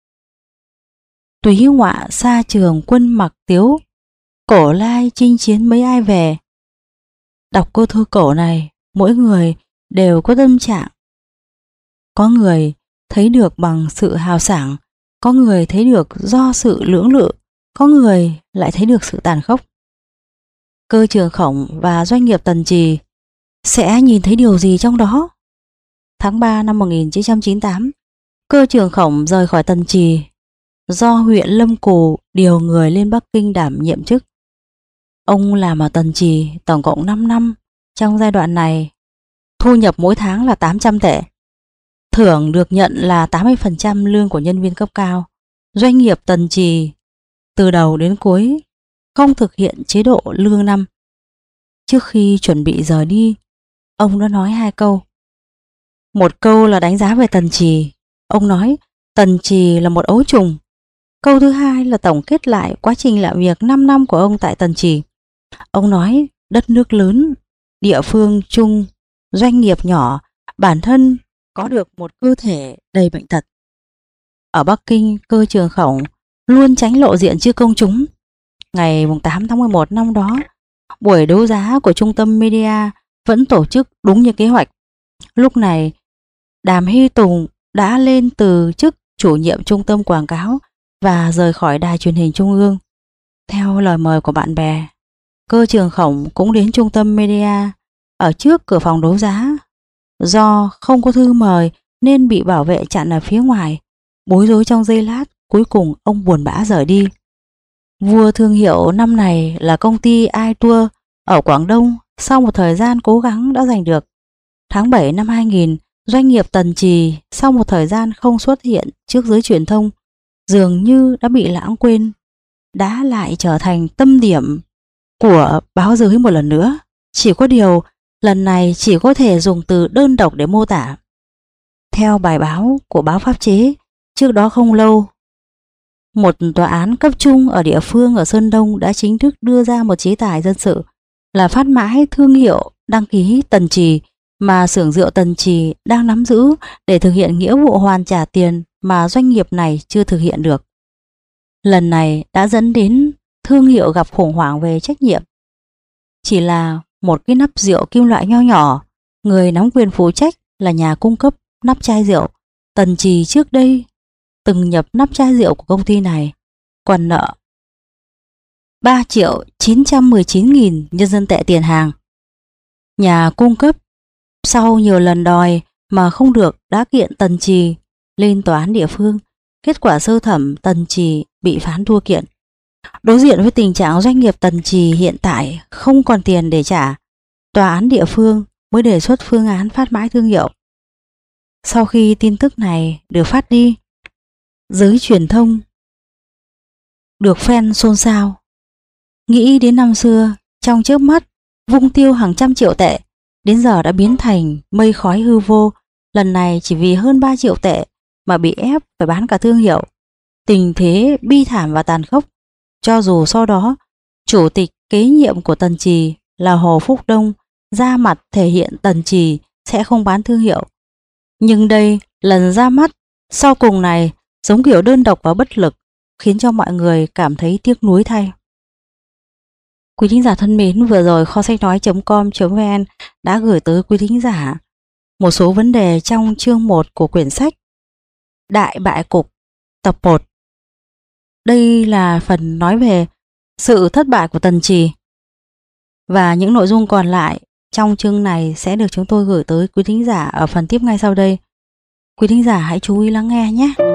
Túy họa xa trường quân mặc tiếu, cổ lai chinh chiến mấy ai về. Đọc câu thơ cổ này, mỗi người đều có tâm trạng. Có người thấy được bằng sự hào sảng, có người thấy được do sự lưỡng lự, có người lại thấy được sự tàn khốc. Cơ Trường Khổng và doanh nghiệp Tần Trì sẽ nhìn thấy điều gì trong đó? Tháng 3 năm 1998, Cơ Trường Khổng rời khỏi Tần Trì do huyện Lâm Cù điều người lên Bắc Kinh đảm nhiệm chức. Ông làm ở Tần Trì tổng cộng 5 năm. Trong giai đoạn này, thu nhập mỗi tháng là 800 tệ. Thưởng được nhận là 80% lương của nhân viên cấp cao. Doanh nghiệp Tần Trì từ đầu đến cuối không thực hiện chế độ lương năm. Trước khi chuẩn bị rời đi, ông đã nói 2 câu. Một câu là đánh giá về Tần Trì. Ông nói Tần Trì là một ấu trùng. Câu thứ hai là tổng kết lại quá trình làm việc 5 năm của ông tại Tần Trì. Ông nói đất nước lớn, địa phương chung, doanh nghiệp nhỏ, bản thân có được một cơ thể đầy bệnh tật. Ở Bắc Kinh, Cơ Trường Khổng luôn tránh lộ diện trước công chúng. Ngày 8 tháng 11 năm đó, buổi đấu giá của trung tâm media vẫn tổ chức đúng như kế hoạch. Lúc này, Đàm Hy Tùng đã lên từ chức chủ nhiệm trung tâm quảng cáo và rời khỏi đài truyền hình trung ương. Theo lời mời của bạn bè, Cơ Trường Khổng cũng đến trung tâm media ở trước cửa phòng đấu giá. Do không có thư mời nên bị bảo vệ chặn ở phía ngoài. Bối rối trong giây lát, cuối cùng ông buồn bã rời đi. Vua thương hiệu năm này là công ty iTour ở Quảng Đông, sau một thời gian cố gắng đã giành được. Tháng 7 năm 2000, doanh nghiệp Tần Trì sau một thời gian không xuất hiện trước giới truyền thông, dường như đã bị lãng quên, đã lại trở thành tâm điểm của báo giới một lần nữa. Chỉ có điều lần này chỉ có thể dùng từ đơn độc để mô tả. Theo bài báo của báo Pháp chế, trước đó không lâu, một tòa án cấp trung ở địa phương ở Sơn Đông đã chính thức đưa ra một chế tài dân sự là phát mãi thương hiệu đăng ký Tần Trì mà xưởng rượu Tần Trì đang nắm giữ để thực hiện nghĩa vụ hoàn trả tiền mà doanh nghiệp này chưa thực hiện được. Lần này đã dẫn đến thương hiệu gặp khủng hoảng về trách nhiệm. Chỉ là một cái nắp rượu kim loại nho nhỏ, người nắm quyền phụ trách là nhà cung cấp nắp chai rượu. Tần Trì trước đây từng nhập nắp chai rượu của công ty này, còn nợ 3.919.000 nhân dân tệ tiền hàng. Nhà cung cấp sau nhiều lần đòi mà không được đã kiện Tần Trì lên tòa án địa phương. Kết quả sơ thẩm, Tần Trì bị phán thua kiện. Đối diện với tình trạng doanh nghiệp Tần Trì hiện tại không còn tiền để trả, tòa án địa phương mới đề xuất phương án phát mãi thương hiệu. Sau khi tin tức này được phát đi, giới truyền thông được phen xôn xao. Nghĩ đến năm xưa, trong chớp mắt vung tiêu hàng trăm triệu tệ, đến giờ đã biến thành mây khói hư vô. Lần này chỉ vì hơn 3 triệu tệ mà bị ép phải bán cả thương hiệu. Tình thế bi thảm và tàn khốc. Cho dù sau đó chủ tịch kế nhiệm của Tần Trì là Hồ Phúc Đông ra mặt thể hiện Tần Trì sẽ không bán thương hiệu, nhưng đây lần ra mắt sau cùng này giống kiểu đơn độc và bất lực, khiến cho mọi người cảm thấy tiếc nuối thay. Quý thính giả thân mến, vừa rồi kho sách nói.com.vn đã gửi tới quý thính giả một số vấn đề trong chương 1 của quyển sách Đại bại cục tập 1. Đây là phần nói về sự thất bại của Tần Trì. Và những nội dung còn lại trong chương này sẽ được chúng tôi gửi tới quý thính giả ở phần tiếp ngay sau đây. Quý thính giả hãy chú ý lắng nghe nhé.